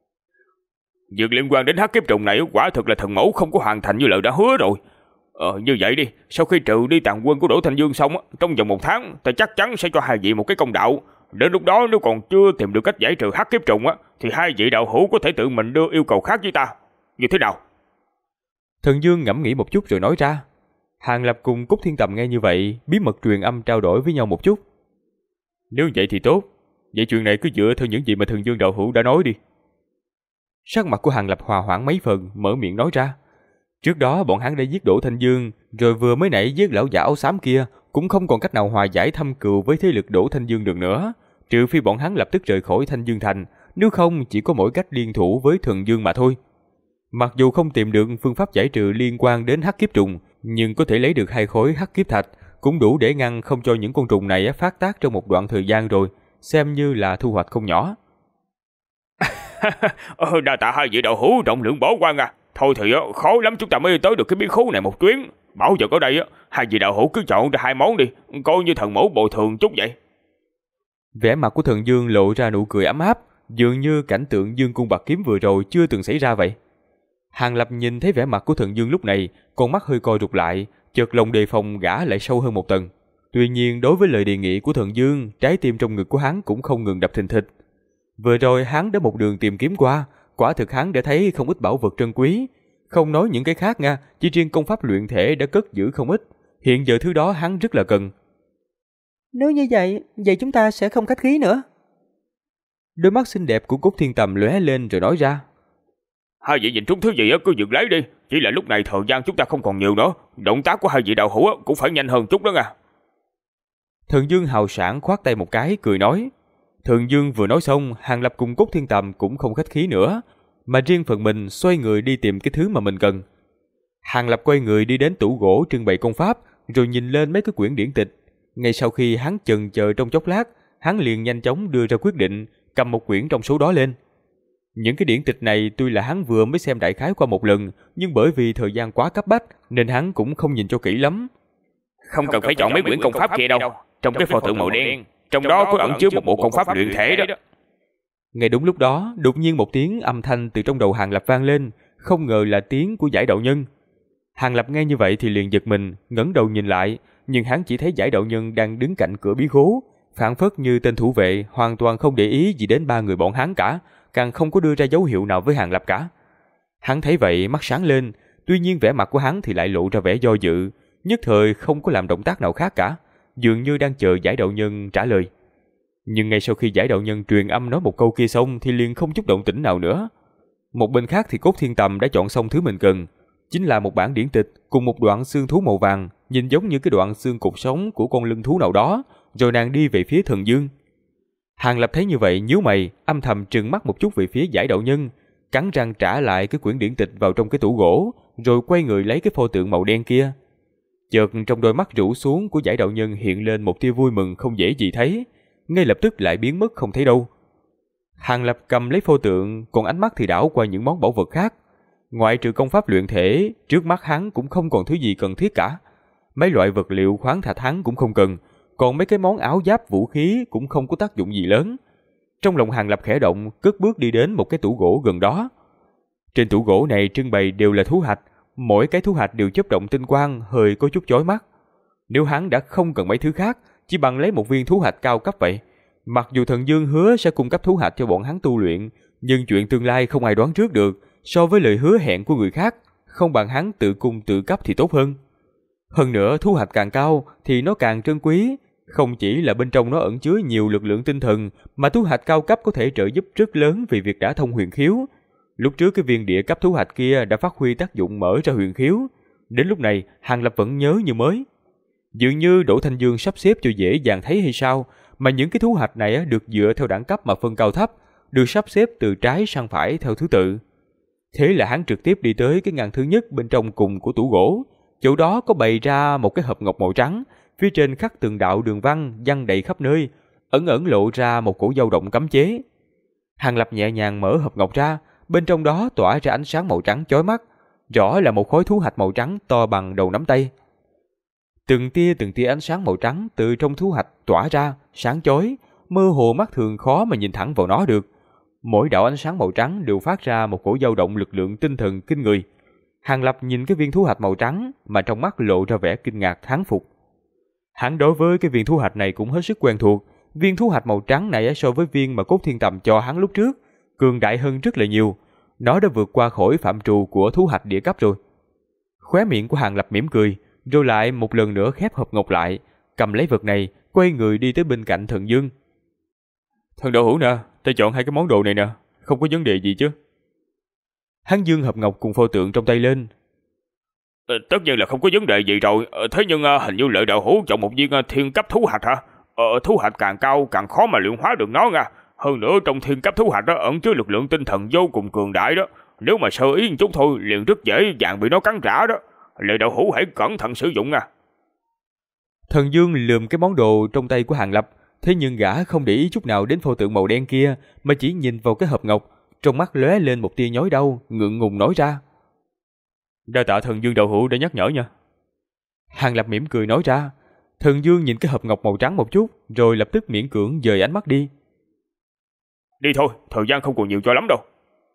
Việc liên quan đến hắc kiếp trùng này quả thực là thần mẫu không có hoàn thành như lời đã hứa rồi. Như vậy đi, sau khi trừ đi tàn quân của Đỗ Thanh Dương xong, trong vòng 1 tháng, ta chắc chắn sẽ cho hai vị một cái công đạo. Đến lúc đó nếu còn chưa tìm được cách giải trừ hắc kiếp trùng thì hai vị đạo hữu có thể tự mình đưa yêu cầu khác với ta. Như thế nào? Thần Dương ngẫm nghĩ một chút rồi nói ra. Hàng Lập cùng Cốt Thiên Tầm nghe như vậy, bí mật truyền âm trao đổi với nhau một chút. Nếu vậy thì tốt, vậy chuyện này cứ dựa theo những gì mà Thần Dương đạo hữu đã nói đi. Sắc mặt của Hàng Lập hòa hoãn mấy phần, mở miệng nói ra. Trước đó bọn hắn đã giết Đỗ Thanh Dương, rồi vừa mới nãy giết lão giả áo xám kia, cũng không còn cách nào hòa giải thâm cừu với thế lực Đỗ Thanh Dương được nữa, trừ phi bọn hắn lập tức rời khỏi Thanh Dương Thành, nếu không chỉ có mỗi cách liên thủ với Thần Dương mà thôi. Mặc dù không tìm được phương pháp giải trừ liên quan đến hắc kiếp trùng, nhưng có thể lấy được 2 khối hắc kiếp thạch, cũng đủ để ngăn không cho những con trùng này phát tác trong một đoạn thời gian rồi, xem như là thu hoạch không nhỏ. Đa tạ hai vị đạo hữu rộng lượng bỏ qua à. Thôi thì khó lắm chúng ta mới tới được cái bí khố này một chuyến. Bảo vật ở đây hai vị đạo hữu cứ chọn ra 2 món đi, coi như thần mẫu bồi thường chút vậy. Vẻ mặt của Thần Dương lộ ra nụ cười ấm áp, dường như cảnh tượng dương cung bạc kiếm vừa rồi chưa từng xảy ra vậy. Hàng Lập nhìn thấy vẻ mặt của Thần Dương lúc này, con mắt hơi co rụt lại, chợt lòng đề phòng gã lại sâu hơn một tầng. Tuy nhiên đối với lời đề nghị của Thần Dương, trái tim trong ngực của hắn cũng không ngừng đập thình thịch. Vừa rồi hắn đã một đường tìm kiếm qua, quả thực hắn đã thấy không ít bảo vật trân quý. Không nói những cái khác nha, chỉ riêng công pháp luyện thể đã cất giữ không ít. Hiện giờ thứ đó hắn rất là cần. Nếu như vậy chúng ta sẽ không khách khí nữa. Đôi mắt xinh đẹp của Cốt Thiên Tầm lóe lên rồi nói ra. Hai vị nhìn trúng thứ gì cứ dừng lấy đi. Chỉ là lúc này thời gian chúng ta không còn nhiều nữa. Động tác của hai vị đạo hữu cũng phải nhanh hơn chút đó nha. Thần Dương hào sảng khoát tay một cái cười nói. Thần Dương vừa nói xong, Hàng Lập cùng Cốt Thiên Tầm cũng không khách khí nữa, mà riêng phần mình xoay người đi tìm cái thứ mà mình cần. Hàng Lập quay người đi đến tủ gỗ trưng bày công pháp, rồi nhìn lên mấy cái quyển điển tịch. Ngay sau khi hắn chần chờ trong chốc lát, hắn liền nhanh chóng đưa ra quyết định, cầm một quyển trong số đó lên. Những cái điển tịch này tuy là hắn vừa mới xem đại khái qua một lần, nhưng bởi vì thời gian quá cấp bách nên hắn cũng không nhìn cho kỹ lắm. Không cần phải chọn mấy quyển công pháp kia đâu. Trong cái pho tượng màu đen, trong đó có ẩn chứa một bộ công pháp luyện thể đó. Ngay đúng lúc đó, đột nhiên một tiếng âm thanh từ trong đầu Hàng Lập vang lên, không ngờ là tiếng của Giải Đạo Nhân. Hàng Lập nghe như vậy thì liền giật mình, ngẩng đầu nhìn lại, nhưng hắn chỉ thấy Giải Đạo Nhân đang đứng cạnh cửa bí khố, phảng phất như tên thủ vệ, hoàn toàn không để ý gì đến ba người bọn hắn cả, càng không có đưa ra dấu hiệu nào với Hàng Lập cả. Hắn thấy vậy mắt sáng lên, tuy nhiên vẻ mặt của hắn thì lại lộ ra vẻ do dự, nhất thời không có làm động tác nào khác cả, dường như đang chờ Giải Đạo Nhân trả lời. Nhưng ngay sau khi Giải Đạo Nhân truyền âm nói một câu kia xong thì liền không chút động tĩnh nào nữa. Một bên khác thì Cốt Thiên Tầm đã chọn xong thứ mình cần, chính là một bản điển tịch cùng một đoạn xương thú màu vàng, nhìn giống như cái đoạn xương cột sống của con lưng thú nào đó, rồi nàng đi về phía Thần Dương. Hàng Lập thấy như vậy nhíu mày, âm thầm trừng mắt một chút về phía Giải Đạo Nhân, cắn răng trả lại cái quyển điển tịch vào trong cái tủ gỗ, rồi quay người lấy cái pho tượng màu đen kia. Chợt trong đôi mắt rũ xuống của Giải Đạo Nhân hiện lên một tia vui mừng không dễ gì thấy, ngay lập tức lại biến mất không thấy đâu. Hàng Lập cầm lấy pho tượng, còn ánh mắt thì đảo qua những món bảo vật khác. Ngoại trừ công pháp luyện thể, trước mắt hắn cũng không còn thứ gì cần thiết cả. Mấy loại vật liệu khoáng thạch hắn cũng không cần, còn mấy cái món áo giáp vũ khí cũng không có tác dụng gì lớn. Trong lòng Hàng Lập khẽ động, cất bước đi đến một cái tủ gỗ gần đó. Trên tủ gỗ này trưng bày đều là thú hạch, mỗi cái thú hạch đều chớp động tinh quang, hơi có chút chói mắt. Nếu hắn đã không cần mấy thứ khác, chỉ bằng lấy một viên thú hạch cao cấp vậy. Mặc dù Thần Dương hứa sẽ cung cấp thú hạch cho bọn hắn tu luyện, nhưng chuyện tương lai không ai đoán trước được, so với lời hứa hẹn của người khác, không bằng hắn tự cung tự cấp thì tốt hơn. Hơn nữa, thú hạch càng cao thì nó càng trân quý, không chỉ là bên trong nó ẩn chứa nhiều lực lượng tinh thần, mà thú hạch cao cấp có thể trợ giúp rất lớn vì việc đả thông huyền khiếu. Lúc trước cái viên địa cấp thú hạch kia đã phát huy tác dụng mở ra huyền khiếu, đến lúc này Hàng Lập vẫn nhớ như mới. Dường như Đỗ Thanh Dương sắp xếp cho dễ dàng thấy hay sao, mà những cái thú hạch này được dựa theo đẳng cấp mà phân cao thấp, được sắp xếp từ trái sang phải theo thứ tự. Thế là hắn trực tiếp đi tới cái ngăn thứ nhất bên trong cùng của tủ gỗ, chỗ đó có bày ra một cái hộp ngọc màu trắng, phía trên khắc từng đạo đường văn văng đầy khắp nơi, ẩn ẩn lộ ra một cổ dao động cấm chế. Hàng Lập nhẹ nhàng mở hộp ngọc ra, bên trong đó tỏa ra ánh sáng màu trắng chói mắt, rõ là một khối thú hạch màu trắng to bằng đầu nắm tay. Từng tia ánh sáng màu trắng từ trong thú hạch tỏa ra, sáng chói, mơ hồ mắt thường khó mà nhìn thẳng vào nó được. Mỗi đạo ánh sáng màu trắng đều phát ra một cổ dao động lực lượng tinh thần kinh người. Hàng Lập nhìn cái viên thú hạch màu trắng mà trong mắt lộ ra vẻ kinh ngạc thán phục. Hắn đối với cái viên thú hạch này cũng hết sức quen thuộc. Viên thú hạch màu trắng này so với viên mà Cốt Thiên Tầm cho hắn lúc trước, cường đại hơn rất là nhiều. Nó đã vượt qua khỏi phạm trù của thú hạch địa cấp rồi. Khóe miệng của Hàng Lập mỉm cười, rồi lại một lần nữa khép hộp ngọc lại, cầm lấy vật này, quay người đi tới bên cạnh Thần Dương. Thần đạo hữu nè, ta chọn hai cái món đồ này nè, không có vấn đề gì chứ? Hắn giương hộp ngọc cùng pho tượng trong tay lên. Tất nhiên là không có vấn đề gì rồi, thế nhưng hình như Lợi đạo hữu chọn một viên thiên cấp thú hạch hả? Thú hạch càng cao càng khó mà luyện hóa được nó nha. Hơn nữa trong thiên cấp thú hạch đó ẩn chứa lực lượng tinh thần vô cùng cường đại đó. Nếu mà sơ ý một chút thôi liền rất dễ dàng bị nó cắn rã đó. Lợi đạo hữu hãy cẩn thận sử dụng nha. Thần Dương lườm cái món đồ trong tay của Hàng Lập, thế nhưng gã không để ý chút nào đến pho tượng màu đen kia, mà chỉ nhìn vào cái hộp ngọc, trong mắt lóe lên một tia nhói đau, ngượng ngùng nói ra. Đa tạ Thần Dương đạo hữu đã nhắc nhở nha. Hàng Lập mỉm cười nói ra. Thần Dương nhìn cái hộp ngọc màu trắng một chút, rồi lập tức miễn cưỡng dời ánh mắt đi. Đi thôi, thời gian không còn nhiều cho lắm đâu.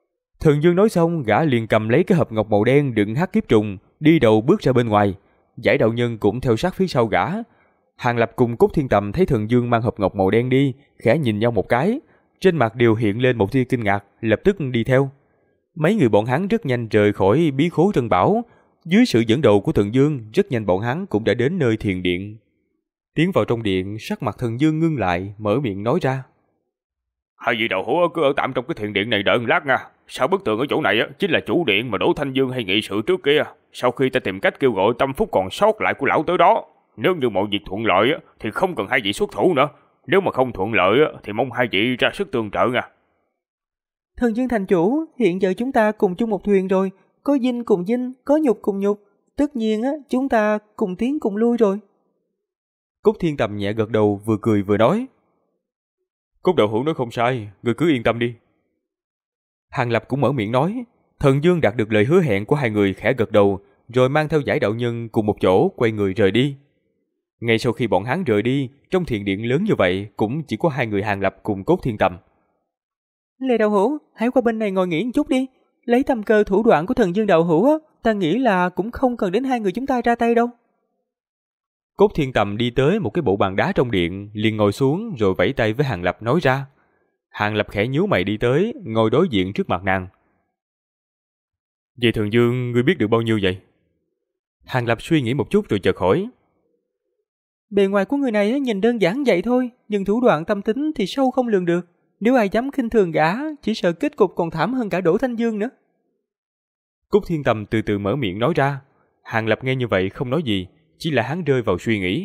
Thần Dương nói xong, gã liền cầm lấy cái hộp ngọc màu đen đựng hắc kiếp trùng, đi đầu bước ra bên ngoài. Giải đạo nhân cũng theo sát phía sau gã. Hàng Lập cùng Cốt Thiên Tầm thấy Thần Dương mang hộp ngọc màu đen đi, khẽ nhìn nhau một cái, trên mặt đều hiện lên một tia kinh ngạc, lập tức đi theo. Mấy người bọn hắn rất nhanh rời khỏi bí khố Trân Bảo. Dưới sự dẫn đầu của Thần Dương, rất nhanh bọn hắn cũng đã đến nơi thiền điện. Tiến vào trong điện, sắc mặt Thần Dương ngưng lại, mở miệng nói ra: Hai vị đạo hữu cứ ở tạm trong cái thiền điện này đợi một lát nha. Sau bức tường ở chỗ này chính là chủ điện mà Đỗ Thanh Dương hay nghị sự trước kia. Sau khi ta tìm cách kêu gọi tâm phúc còn sót lại của lão tới đó, nếu như mọi việc thuận lợi thì không cần hai vị xuất thủ nữa. Nếu mà không thuận lợi thì mong hai vị ra sức tương trợ nha. Thần Dương thành chủ, hiện giờ chúng ta cùng chung một thuyền rồi, có dinh cùng dinh, có nhục cùng nhục, tất nhiên chúng ta cùng tiến cùng lui rồi. Cốt Thiên Tầm nhẹ gật đầu, vừa cười vừa nói: Cốt đạo hữu nói không sai, người cứ yên tâm đi. Hàng Lập cũng mở miệng nói. Thần Dương đạt được lời hứa hẹn của hai người, khẽ gật đầu, rồi mang theo Giải đạo nhân cùng một chỗ quay người rời đi. Ngay sau khi bọn hắn rời đi, trong thiền điện lớn như vậy cũng chỉ có hai người Hàng Lập cùng Cốt Thiên Tầm. Lê đạo hữu, hãy qua bên này ngồi nghỉ một chút đi. Lấy tâm cơ thủ đoạn của Thần Dương đạo hữu ta nghĩ là cũng không cần đến hai người chúng ta ra tay đâu. Cốt Thiên Tầm đi tới một cái bộ bàn đá trong điện, liền ngồi xuống rồi vẫy tay với Hàng Lập nói ra. Hàng Lập khẽ nhíu mày đi tới, ngồi đối diện trước mặt nàng. Vậy Thần Dương, ngươi biết được bao nhiêu vậy? Hàng Lập suy nghĩ một chút rồi chợt hỏi. Bề ngoài của người này nhìn đơn giản vậy thôi, nhưng thủ đoạn tâm tính thì sâu không lường được. Nếu ai dám khinh thường gã, chỉ sợ kết cục còn thảm hơn cả Đỗ Thanh Dương nữa. Cốt Thiên Tầm từ từ mở miệng nói ra. Hàng Lập nghe như vậy không nói gì, chỉ là hắn rơi vào suy nghĩ.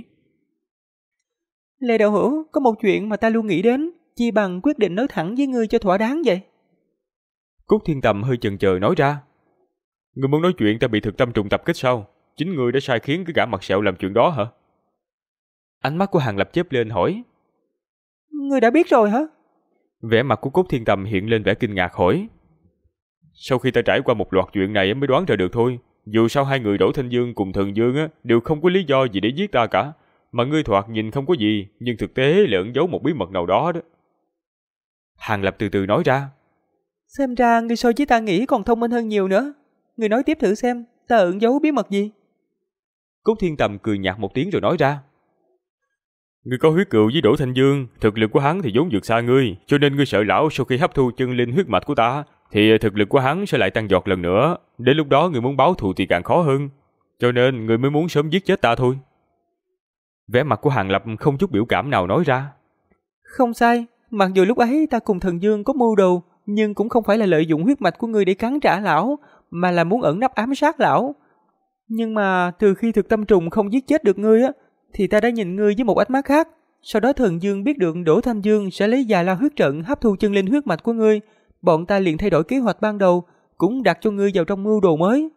Lê đạo hữu, có một chuyện mà ta luôn nghĩ đến, chi bằng quyết định nói thẳng với ngươi cho thỏa đáng vậy. Cốt Thiên Tầm hơi chần chờ nói ra. Ngươi muốn nói chuyện ta bị thực tâm trùng tập kích sao? Chính ngươi đã sai khiến cái gã mặt sẹo làm chuyện đó hả? Ánh mắt của Hàng Lập chớp lên hỏi. Ngươi đã biết rồi hả? Vẻ mặt của Cốt Thiên Tầm hiện lên vẻ kinh ngạc hỏi. Sau khi ta trải qua một loạt chuyện này mới đoán ra được thôi. Dù sao hai người Đỗ Thanh Dương cùng Thần Dương đều không có lý do gì để giết ta cả. Mà ngươi thoạt nhìn không có gì, nhưng thực tế là ẩn giấu một bí mật nào đó đó. Hàng Lập từ từ nói ra. Xem ra ngươi so với ta nghĩ còn thông minh hơn nhiều nữa. Ngươi nói tiếp thử xem, ta ẩn giấu bí mật gì? Cốt Thiên Tầm cười nhạt một tiếng rồi nói ra. Ngươi có huyết cựu với Đỗ Thanh Dương, thực lực của hắn thì vốn vượt xa ngươi, cho nên ngươi sợ lão sau khi hấp thu chân linh huyết mạch của ta, thì thực lực của hắn sẽ lại tăng giọt lần nữa. Đến lúc đó ngươi muốn báo thù thì càng khó hơn, cho nên ngươi mới muốn sớm giết chết ta thôi. Vẻ mặt của Hàng Lập không chút biểu cảm nào nói ra. Không sai, mặc dù lúc ấy ta cùng Thần Dương có mưu đồ, nhưng cũng không phải là lợi dụng huyết mạch của ngươi để cắn trả lão, mà là muốn ẩn nấp ám sát lão. Nhưng mà từ khi thực tâm trùng không giết chết được ngươi thì ta đã nhìn ngươi với một ánh mắt khác. Sau đó Thần Dương biết được Đỗ Thanh Dương sẽ lấy Già La huyết trận hấp thu chân linh huyết mạch của ngươi, bọn ta liền thay đổi kế hoạch ban đầu, cũng đặt cho ngươi vào trong mưu đồ mới.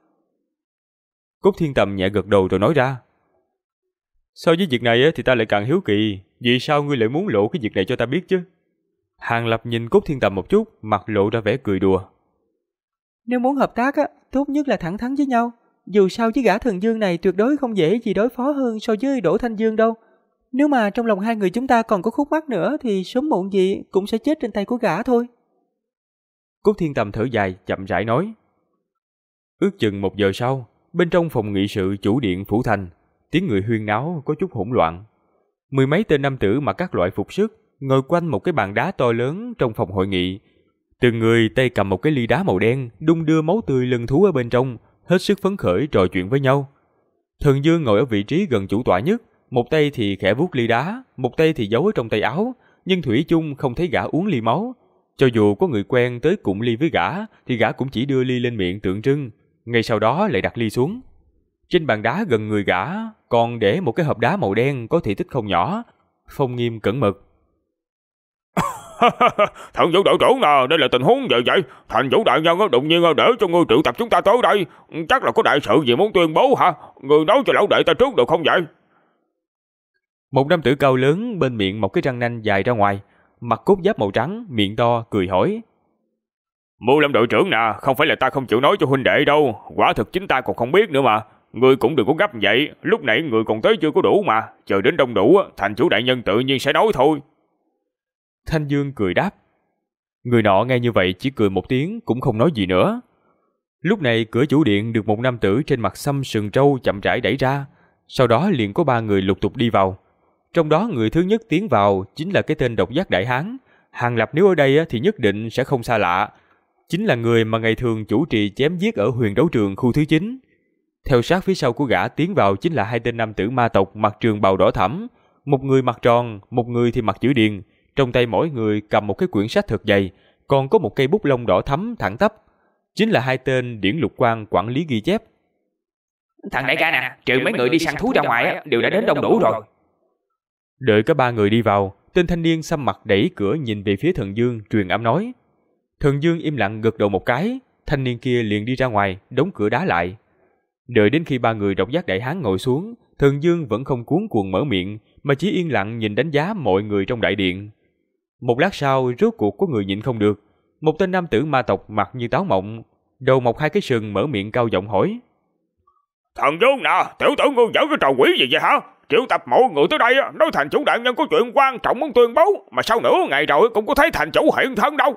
Cốt Thiên Tầm nhẹ gật đầu rồi nói ra. So với việc này thì ta lại càng hiếu kỳ, vì sao ngươi lại muốn lộ cái việc này cho ta biết chứ? Hàng Lập nhìn Cốt Thiên Tầm một chút, mặt lộ ra vẻ cười đùa. Nếu muốn hợp tác tốt nhất là thẳng thắn với nhau. Dù sao với gã Thần Dương này tuyệt đối không dễ gì đối phó hơn so với Đỗ Thanh Dương đâu. Nếu mà trong lòng hai người chúng ta còn có khúc mắc nữa thì sớm muộn gì cũng sẽ chết trên tay của gã thôi. Cốt Thiên Tầm thở dài, chậm rãi nói. Ước chừng 1 giờ sau, bên trong phòng nghị sự chủ điện phủ thành, tiếng người huyên náo có chút hỗn loạn. 10 mấy tên nam tử mặc các loại phục sức ngồi quanh một cái bàn đá to lớn trong phòng hội nghị. Từng người tay cầm một cái ly đá màu đen, đung đưa máu tươi lân thú ở bên trong, hết sức phấn khởi trò chuyện với nhau. Thần Dương ngồi ở vị trí gần chủ tọa nhất, một tay thì khẽ vuốt ly đá, một tay thì giấu ở trong tay áo, nhưng thủy chung không thấy gã uống ly máu. Cho dù có người quen tới cụng ly với gã, thì gã cũng chỉ đưa ly lên miệng tượng trưng, ngay sau đó lại đặt ly xuống. Trên bàn đá gần người gã còn để một cái hộp đá màu đen có thể tích không nhỏ, phong nghiêm cẩn mật. Thần Vũ đội trưởng nè, đây là tình huống gì vậy? Thành Vũ đại nhân đột nhiên để cho ngươi triệu tập chúng ta tới đây, chắc là có đại sự gì muốn tuyên bố hả? Ngươi nói cho lão đệ ta trước được không vậy? Một nam tử cao lớn bên miệng một cái răng nanh dài ra ngoài, mặc cốt giáp màu trắng, miệng to, cười hỏi. Mưu Lâm đội trưởng nè, không phải là ta không chịu nói cho huynh đệ đâu, quả thực chính ta còn không biết nữa mà. Ngươi cũng đừng có gấp vậy, lúc nãy ngươi còn tới chưa có đủ mà, chờ đến đông đủ, thành chủ đại nhân tự nhiên sẽ nói thôi. Thanh Dương cười đáp. Người nọ nghe như vậy chỉ cười một tiếng cũng không nói gì nữa. Lúc này cửa chủ điện được một nam tử trên mặt xăm sừng trâu chậm rãi đẩy ra, sau đó liền có 3 người lục tục đi vào. Trong đó người thứ nhất tiến vào chính là cái tên độc giác đại hán. Hàng Lập nếu ở đây thì nhất định sẽ không xa lạ, chính là người mà ngày thường chủ trì chém giết ở huyền đấu trường khu thứ 9. Theo sát phía sau của gã tiến vào chính là 2 tên nam tử ma tộc mặc trường bào đỏ thẫm, một người mặc tròn, một người thì mặc chữ điền, trong tay mỗi người cầm một cái quyển sách thật dày, còn có một cây bút lông đỏ thẫm thẳng tắp, chính là 2 tên Điển Lục Quang quản lý ghi chép. Thằng đại ca nè, trừ mấy người đi săn thú ra ngoài đều đã đến đông đủ rồi. Đợi cả 3 người đi vào, tên thanh niên xăm mặt đẩy cửa nhìn về phía Thần Dương, truyền âm nói. Thần Dương im lặng gật đầu một cái, thanh niên kia liền đi ra ngoài, đóng cửa đá lại. Đợi đến khi 3 người độc giác đại hán ngồi xuống, Thần Dương vẫn không cuống cuồng mở miệng, mà chỉ yên lặng nhìn đánh giá mọi người trong đại điện. Một lát sau, rốt cuộc có người nhịn không được. Một tên nam tử ma tộc mặt như táo mộng, đầu mọc 2 cái sừng, mở miệng cao giọng hỏi. Thần Dương nè, tiểu tử ngươi giở cái trò quỷ gì vậy hả? Triệu tập mọi người tới đây nói thành chủ đại nhân có chuyện quan trọng muốn tuyên bố, mà sau nửa ngày rồi cũng có thấy thành chủ hiện thân đâu.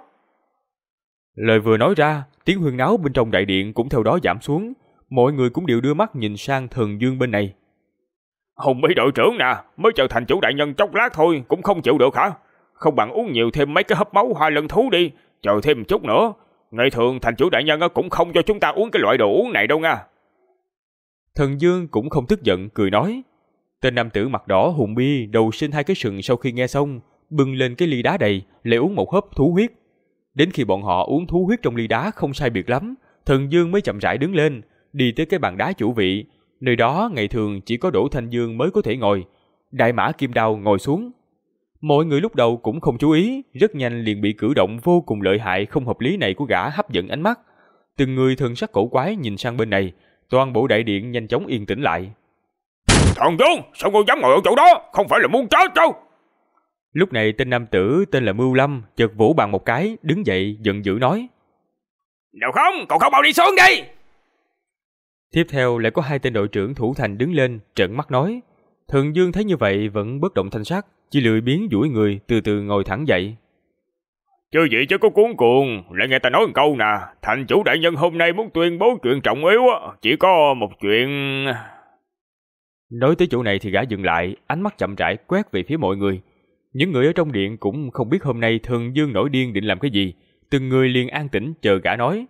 Lời vừa nói ra, tiếng huyên náo bên trong đại điện cũng theo đó giảm xuống. Mọi người cũng đều đưa mắt nhìn sang Thần Dương bên này. Hùng Mỹ đội trưởng nè, mới chờ thành chủ đại nhân chốc lát thôi cũng không chịu được hả? Không bằng uống nhiều thêm mấy cái hấp máu hoa lân thú đi, chờ thêm một chút nữa. Ngày thường thành chủ đại nhân cũng không cho chúng ta uống cái loại đồ uống này đâu nha. Thần Dương cũng không tức giận, cười nói. Tên nam tử mặt đỏ hùng bi đầu sinh 2 cái sừng sau khi nghe xong, bưng lên cái ly đá đầy, lại uống một hớp thú huyết. Đến khi bọn họ uống thú huyết trong ly đá không sai biệt lắm, Thần Dương mới chậm rãi đứng lên, đi tới cái bàn đá chủ vị. Nơi đó ngày thường chỉ có Đỗ Thanh Dương mới có thể ngồi. Đại mã Kim Đao ngồi xuống. Mọi người lúc đầu cũng không chú ý, rất nhanh liền bị cử động vô cùng lợi hại không hợp lý này của gã hấp dẫn ánh mắt. Từng người thần sắc cổ quái nhìn sang bên này, toàn bộ đại điện nhanh chóng yên tĩnh lại. Thần Dương, sao ngươi dám ngồi ở chỗ đó, không phải là muốn chết đâu? Lúc này tên nam tử tên là Mưu Lâm chợt vỗ bàn một cái, đứng dậy giận dữ nói. Nếu không, cậu không mau đi xuống đi! Tiếp theo lại có 2 tên đội trưởng thủ thành đứng lên, trợn mắt nói. Thần Dương thấy như vậy vẫn bất động thanh sắc, chỉ lười biếng duỗi người, từ từ ngồi thẳng dậy. Chứ gì chứ có cuốn cuồng, lại nghe ta nói một câu nè, thành chủ đại nhân hôm nay muốn tuyên bố chuyện trọng yếu, chỉ có một chuyện. Nói tới chỗ này thì gã dừng lại, ánh mắt chậm rãi quét về phía mọi người. Những người ở trong điện cũng không biết hôm nay Thần Dương nổi điên định làm cái gì, từng người liền an tĩnh chờ gã nói.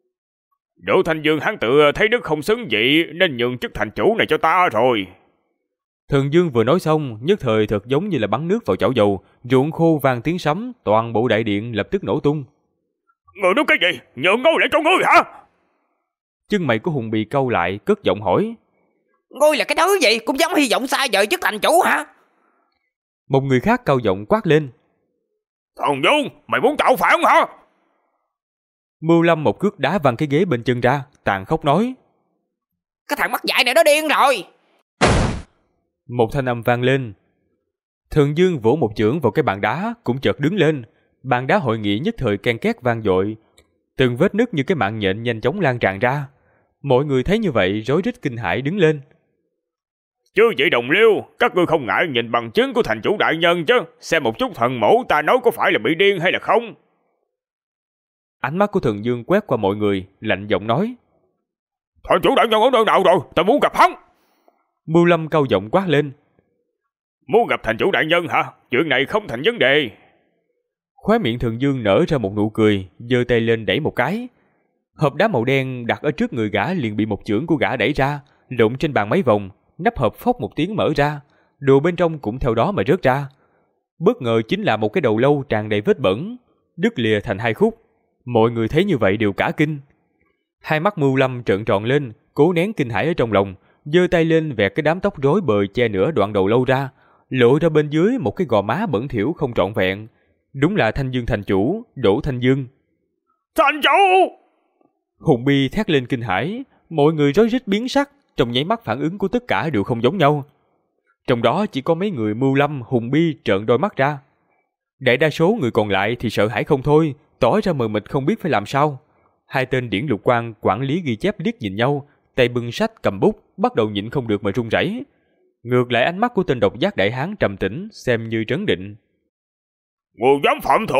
Đỗ Thanh Dương hắn tự thấy đức không xứng vị nên nhường chức thành chủ này cho ta rồi. Thần Dương vừa nói xong, nhất thời thật giống như là bắn nước vào chảo dầu, ruộng khô vang tiếng sấm, toàn bộ đại điện lập tức nổ tung. Người nói cái gì? Nhường ngôi lại cho ngươi hả? Chân mày của Hùng bị câu lại, cất giọng hỏi. Ngôi là cái thứ gì? Cũng giống hy vọng xa vời chức thành chủ hả? Một người khác cao giọng quát lên. Thần Dương, mày muốn tạo phản hả? Mưu Lâm một cước đá văng cái ghế bên chân ra, tàn khốc nói. Cái thằng mắt dại này nó điên rồi. Một thanh âm vang lên. Thần Dương vỗ một chưởng vào cái bàn đá, cũng chợt đứng lên. Bàn đá hội nghị nhất thời ken két vang dội. Từng vết nứt như cái mạng nhện nhanh chóng lan tràn ra. Mọi người thấy như vậy rối rít kinh hãi đứng lên. Chứ vậy đồng liêu, các ngươi không ngại nhìn bằng chứng của thành chủ đại nhân chứ, xem một chút thần mẫu ta nói có phải là bị điên hay là không. Ánh mắt của Thần Dương quét qua mọi người, lạnh giọng nói. Thành chủ đại nhân ở nơi nào rồi, ta muốn gặp hắn. Mưu Lâm cao giọng quát lên. Muốn gặp thành chủ đại nhân hả? Chuyện này không thành vấn đề. Khóe miệng Thần Dương nở ra một nụ cười, giơ tay lên đẩy một cái. Hộp đá màu đen đặt ở trước người gã liền bị một chưởng của gã đẩy ra, lộn trên bàn mấy vòng, nắp hộp phốc một tiếng mở ra, đồ bên trong cũng theo đó mà rớt ra. Bất ngờ chính là một cái đầu lâu tràn đầy vết bẩn, đứt lìa thành 2 khúc. Mọi người thấy như vậy đều cả kinh. Hai mắt Mưu Lâm trợn tròn lên, cố nén kinh hãi ở trong lòng, giơ tay lên vẹt cái đám tóc rối bời che nửa đoạn đầu lâu ra, lộ ra bên dưới một cái gò má bẩn thỉu không trọn vẹn. Đúng là Thanh Dương thành chủ, Đỗ Thanh Dương. Thành chủ! Hùng Bi thét lên kinh hãi, mọi người rối rít biến sắc, trong nháy mắt phản ứng của tất cả đều không giống nhau. Trong đó chỉ có mấy người Mưu Lâm, Hùng Bi trợn đôi mắt ra. Đại đa số người còn lại thì sợ hãi không thôi, tỏ ra mờ mịt không biết phải làm sao. 2 tên Điển Lục Quang quản lý ghi chép liếc nhìn nhau, tay bưng sách cầm bút, bắt đầu nhịn không được mà run rẩy. Ngược lại ánh mắt của tên độc giác đại hán trầm tĩnh, xem như trấn định. Ngươi dám phạm thượng,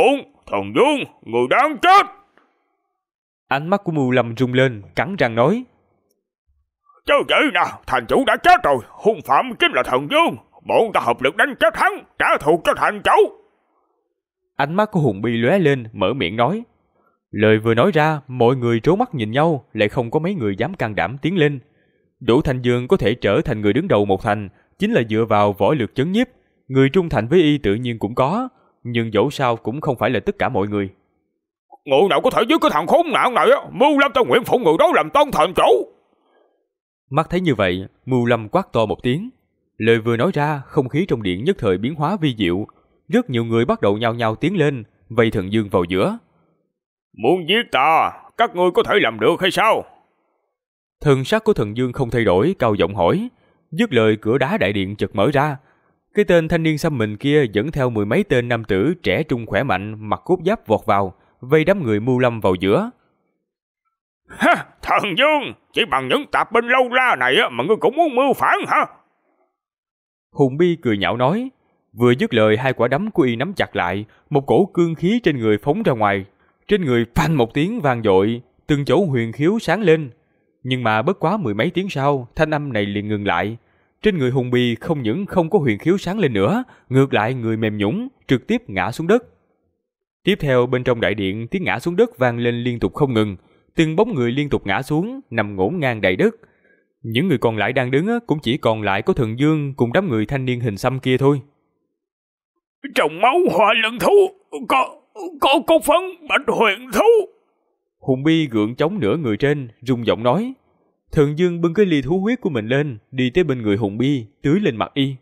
Thần Dương, người đáng chết. Ánh mắt của Mưu Lâm rung lên, cắn răng nói. Chứ vậy nè, thành chủ đã chết rồi, hung phạm chính là Thần Dương. Bọn ta hợp lực đánh chết hắn, trả thù cho thành chủ. Ánh mắt của Hùng Bi lóe lên, mở miệng nói. Lời vừa nói ra, mọi người trố mắt nhìn nhau, lại không có mấy người dám can đảm tiến lên. Đỗ Thanh Dương có thể trở thành người đứng đầu một thành, chính là dựa vào võ lực chấn nhiếp. Người trung thành với y tự nhiên cũng có, nhưng dẫu sao cũng không phải là tất cả mọi người. Người nào có thể giết cái thằng khốn nạn này á, Mưu Lâm ta nguyện phụng người đó làm tân thành chủ. Mắt thấy như vậy, Mưu Lâm quát to một tiếng. Lời vừa nói ra, không khí trong điện nhất thời biến hóa vi diệu. Rất nhiều người bắt đầu nhao nhao tiến lên, vây Thần Dương vào giữa. Muốn giết ta, các ngươi có thể làm được hay sao? Thần sắc của Thần Dương không thay đổi, cao giọng hỏi. Dứt lời, cửa đá đại điện chợt mở ra. Cái tên thanh niên xăm mình kia dẫn theo mười mấy tên nam tử trẻ trung khỏe mạnh, mặc cốt giáp vọt vào, vây đám người Mưu Lâm vào giữa. Ha, Thần Dương, chỉ bằng những tạp binh lâu la này mà ngươi cũng muốn mưu phản hả? Hùng Bi cười nhạo nói. Vừa dứt lời, hai quả đấm của y nắm chặt lại, một cổ cương khí trên người phóng ra ngoài. Trên người phanh một tiếng vang dội, từng chỗ huyền khiếu sáng lên. Nhưng mà bất quá mười mấy tiếng sau, thanh âm này liền ngừng lại. Trên người Hùng Bi không những không có huyền khiếu sáng lên nữa, ngược lại người mềm nhũn, trực tiếp ngã xuống đất. Tiếp theo bên trong đại điện, tiếng ngã xuống đất vang lên liên tục không ngừng, từng bóng người liên tục ngã xuống, nằm ngổn ngang đầy đất. Những người còn lại đang đứng cũng chỉ còn lại có Thần Dương cùng đám người thanh niên hình xăm kia thôi. Trong máu hỏa lân thú, có cốt phấn bạch huyền thú. Hùng Bi gượng chống nửa người trên, rung giọng nói. Thần Dương bưng cái ly thú huyết của mình lên, đi tới bên người Hùng Bi, tưới lên mặt y.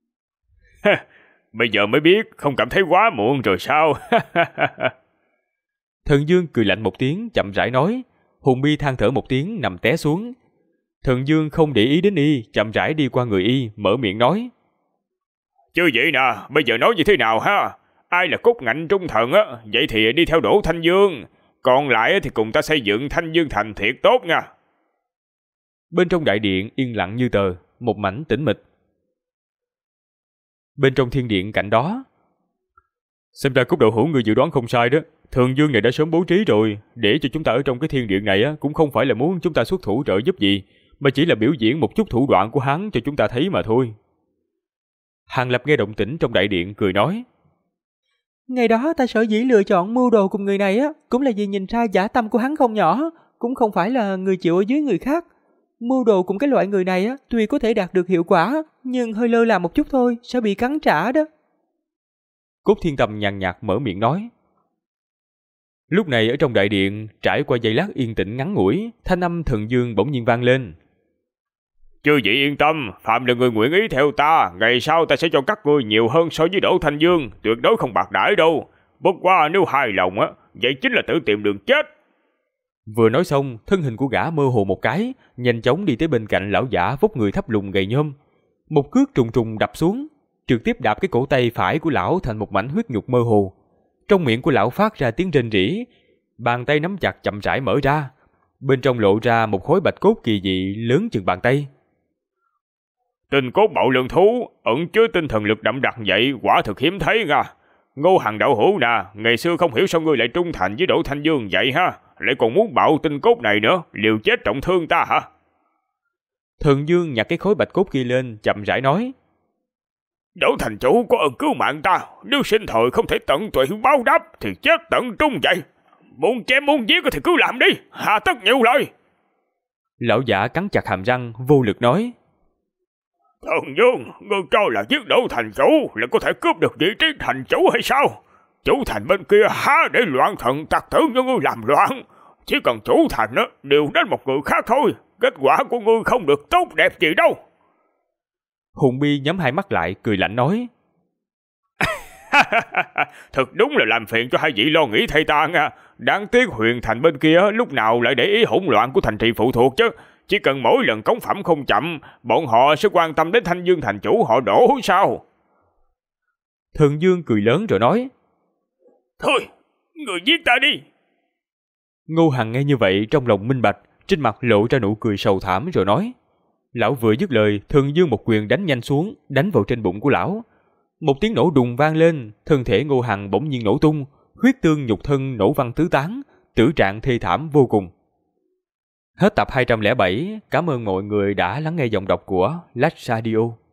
Bây giờ mới biết, không cảm thấy quá muộn rồi sao? Thần Dương cười lạnh một tiếng, chậm rãi nói. Hùng Bi than thở một tiếng, nằm té xuống. Thần Dương không để ý đến y, chậm rãi đi qua người y, mở miệng nói. Chứ vậy nè, bây giờ nói như thế nào ha? Ai là cốt ngạnh trung thần á, vậy thì đi theo Đỗ Thanh Dương. Còn lại thì cùng ta xây dựng Thanh Dương thành thiệt tốt nha. Bên trong đại điện yên lặng như tờ, một mảnh tĩnh mịch. Bên trong thiên điện cạnh đó, xem ra Cúc Đậu Hữu người dự đoán không sai đó. Thần Dương này đã sớm bố trí rồi, để cho chúng ta ở trong cái thiên điện này cũng không phải là muốn chúng ta xuất thủ trợ giúp gì, mà chỉ là biểu diễn một chút thủ đoạn của hắn cho chúng ta thấy mà thôi. Hàng Lập nghe động tĩnh trong đại điện cười nói. Ngày đó ta sở dĩ lựa chọn mưu đồ cùng người này cũng là vì nhìn ra dã tâm của hắn không nhỏ, cũng không phải là người chịu ở dưới người khác. Mưu đồ cùng cái loại người này tuy có thể đạt được hiệu quả, nhưng hơi lơ là một chút thôi, sẽ bị cắn trả đó. Cốt Thiên Tâm nhàn nhạt mở miệng nói. Lúc này ở trong đại điện, trải qua giây lát yên tĩnh ngắn ngủi, thanh âm Thần Dương bỗng nhiên vang lên. Chư vị yên tâm, phạm là người nguyện ý theo ta, ngày sau ta sẽ cho các ngươi nhiều hơn so với Đỗ Thanh Dương, tuyệt đối không bạc đãi đâu. Bất quá nếu hài lòng vậy chính là tự tìm đường chết. Vừa nói xong, thân hình của gã mơ hồ một cái, nhanh chóng đi tới bên cạnh lão giả vóc người thấp lùn gầy nhom. Một cước trùng trùng đập xuống, trực tiếp đạp cái cổ tay phải của lão thành một mảnh huyết nhục mơ hồ. Trong miệng của lão phát ra tiếng rên rỉ, bàn tay nắm chặt chậm rãi mở ra, bên trong lộ ra một khối bạch cốt kỳ dị lớn chừng bàn tay. Tinh cốt bạo lượng thú ẩn chứa tinh thần lực đậm đặc vậy, quả thực hiếm thấy nha. Ngô Hằng đạo hữu nè, ngày xưa không hiểu sao ngươi lại trung thành với Đỗ Thanh Dương vậy ha, lại còn muốn bạo tinh cốt này nữa, liều chết trọng thương ta hả? Thần Dương nhặt cái khối bạch cốt kia lên, chậm rãi nói. Đỗ thành chủ có ơn cứu mạng ta, nếu sinh thời không thể tận tụy báo đáp thì chết tận trung vậy. Muốn chém muốn giết thì cứ làm đi, hà tất nhiều lời. Lão giả cắn chặt hàm răng, vô lực nói. Thần Dương, ngươi cho là giết Đỗ thành chủ là có thể cướp được vị trí thành chủ hay sao? Chủ thành bên kia há để loạn thần tặc tử như ngươi làm loạn. Chỉ cần chủ thành đều đến một người khác thôi, kết quả của ngươi không được tốt đẹp gì đâu. Hùng Bi nhắm hai mắt lại, cười lạnh nói. Thật đúng là làm phiền cho hai vị lo nghĩ thay ta nha. Đáng tiếc Huyền Thành bên kia lúc nào lại để ý hỗn loạn của thành trì phụ thuộc chứ. Chỉ cần mỗi lần cống phẩm không chậm, bọn họ sẽ quan tâm đến Thanh Dương thành chủ họ Đỗ sao? Thần Dương cười lớn rồi nói. Thôi, người giết ta đi. Ngô Hằng nghe như vậy trong lòng minh bạch, trên mặt lộ ra nụ cười sầu thảm rồi nói. Lão vừa dứt lời, Thần Dương một quyền đánh nhanh xuống, đánh vào trên bụng của lão. Một tiếng nổ đùng vang lên, thân thể Ngô Hằng bỗng nhiên nổ tung, huyết tương nhục thân nổ văng tứ tán, tử trạng thê thảm vô cùng. Hết tập 207, cảm ơn mọi người đã lắng nghe giọng đọc của Lách Radio.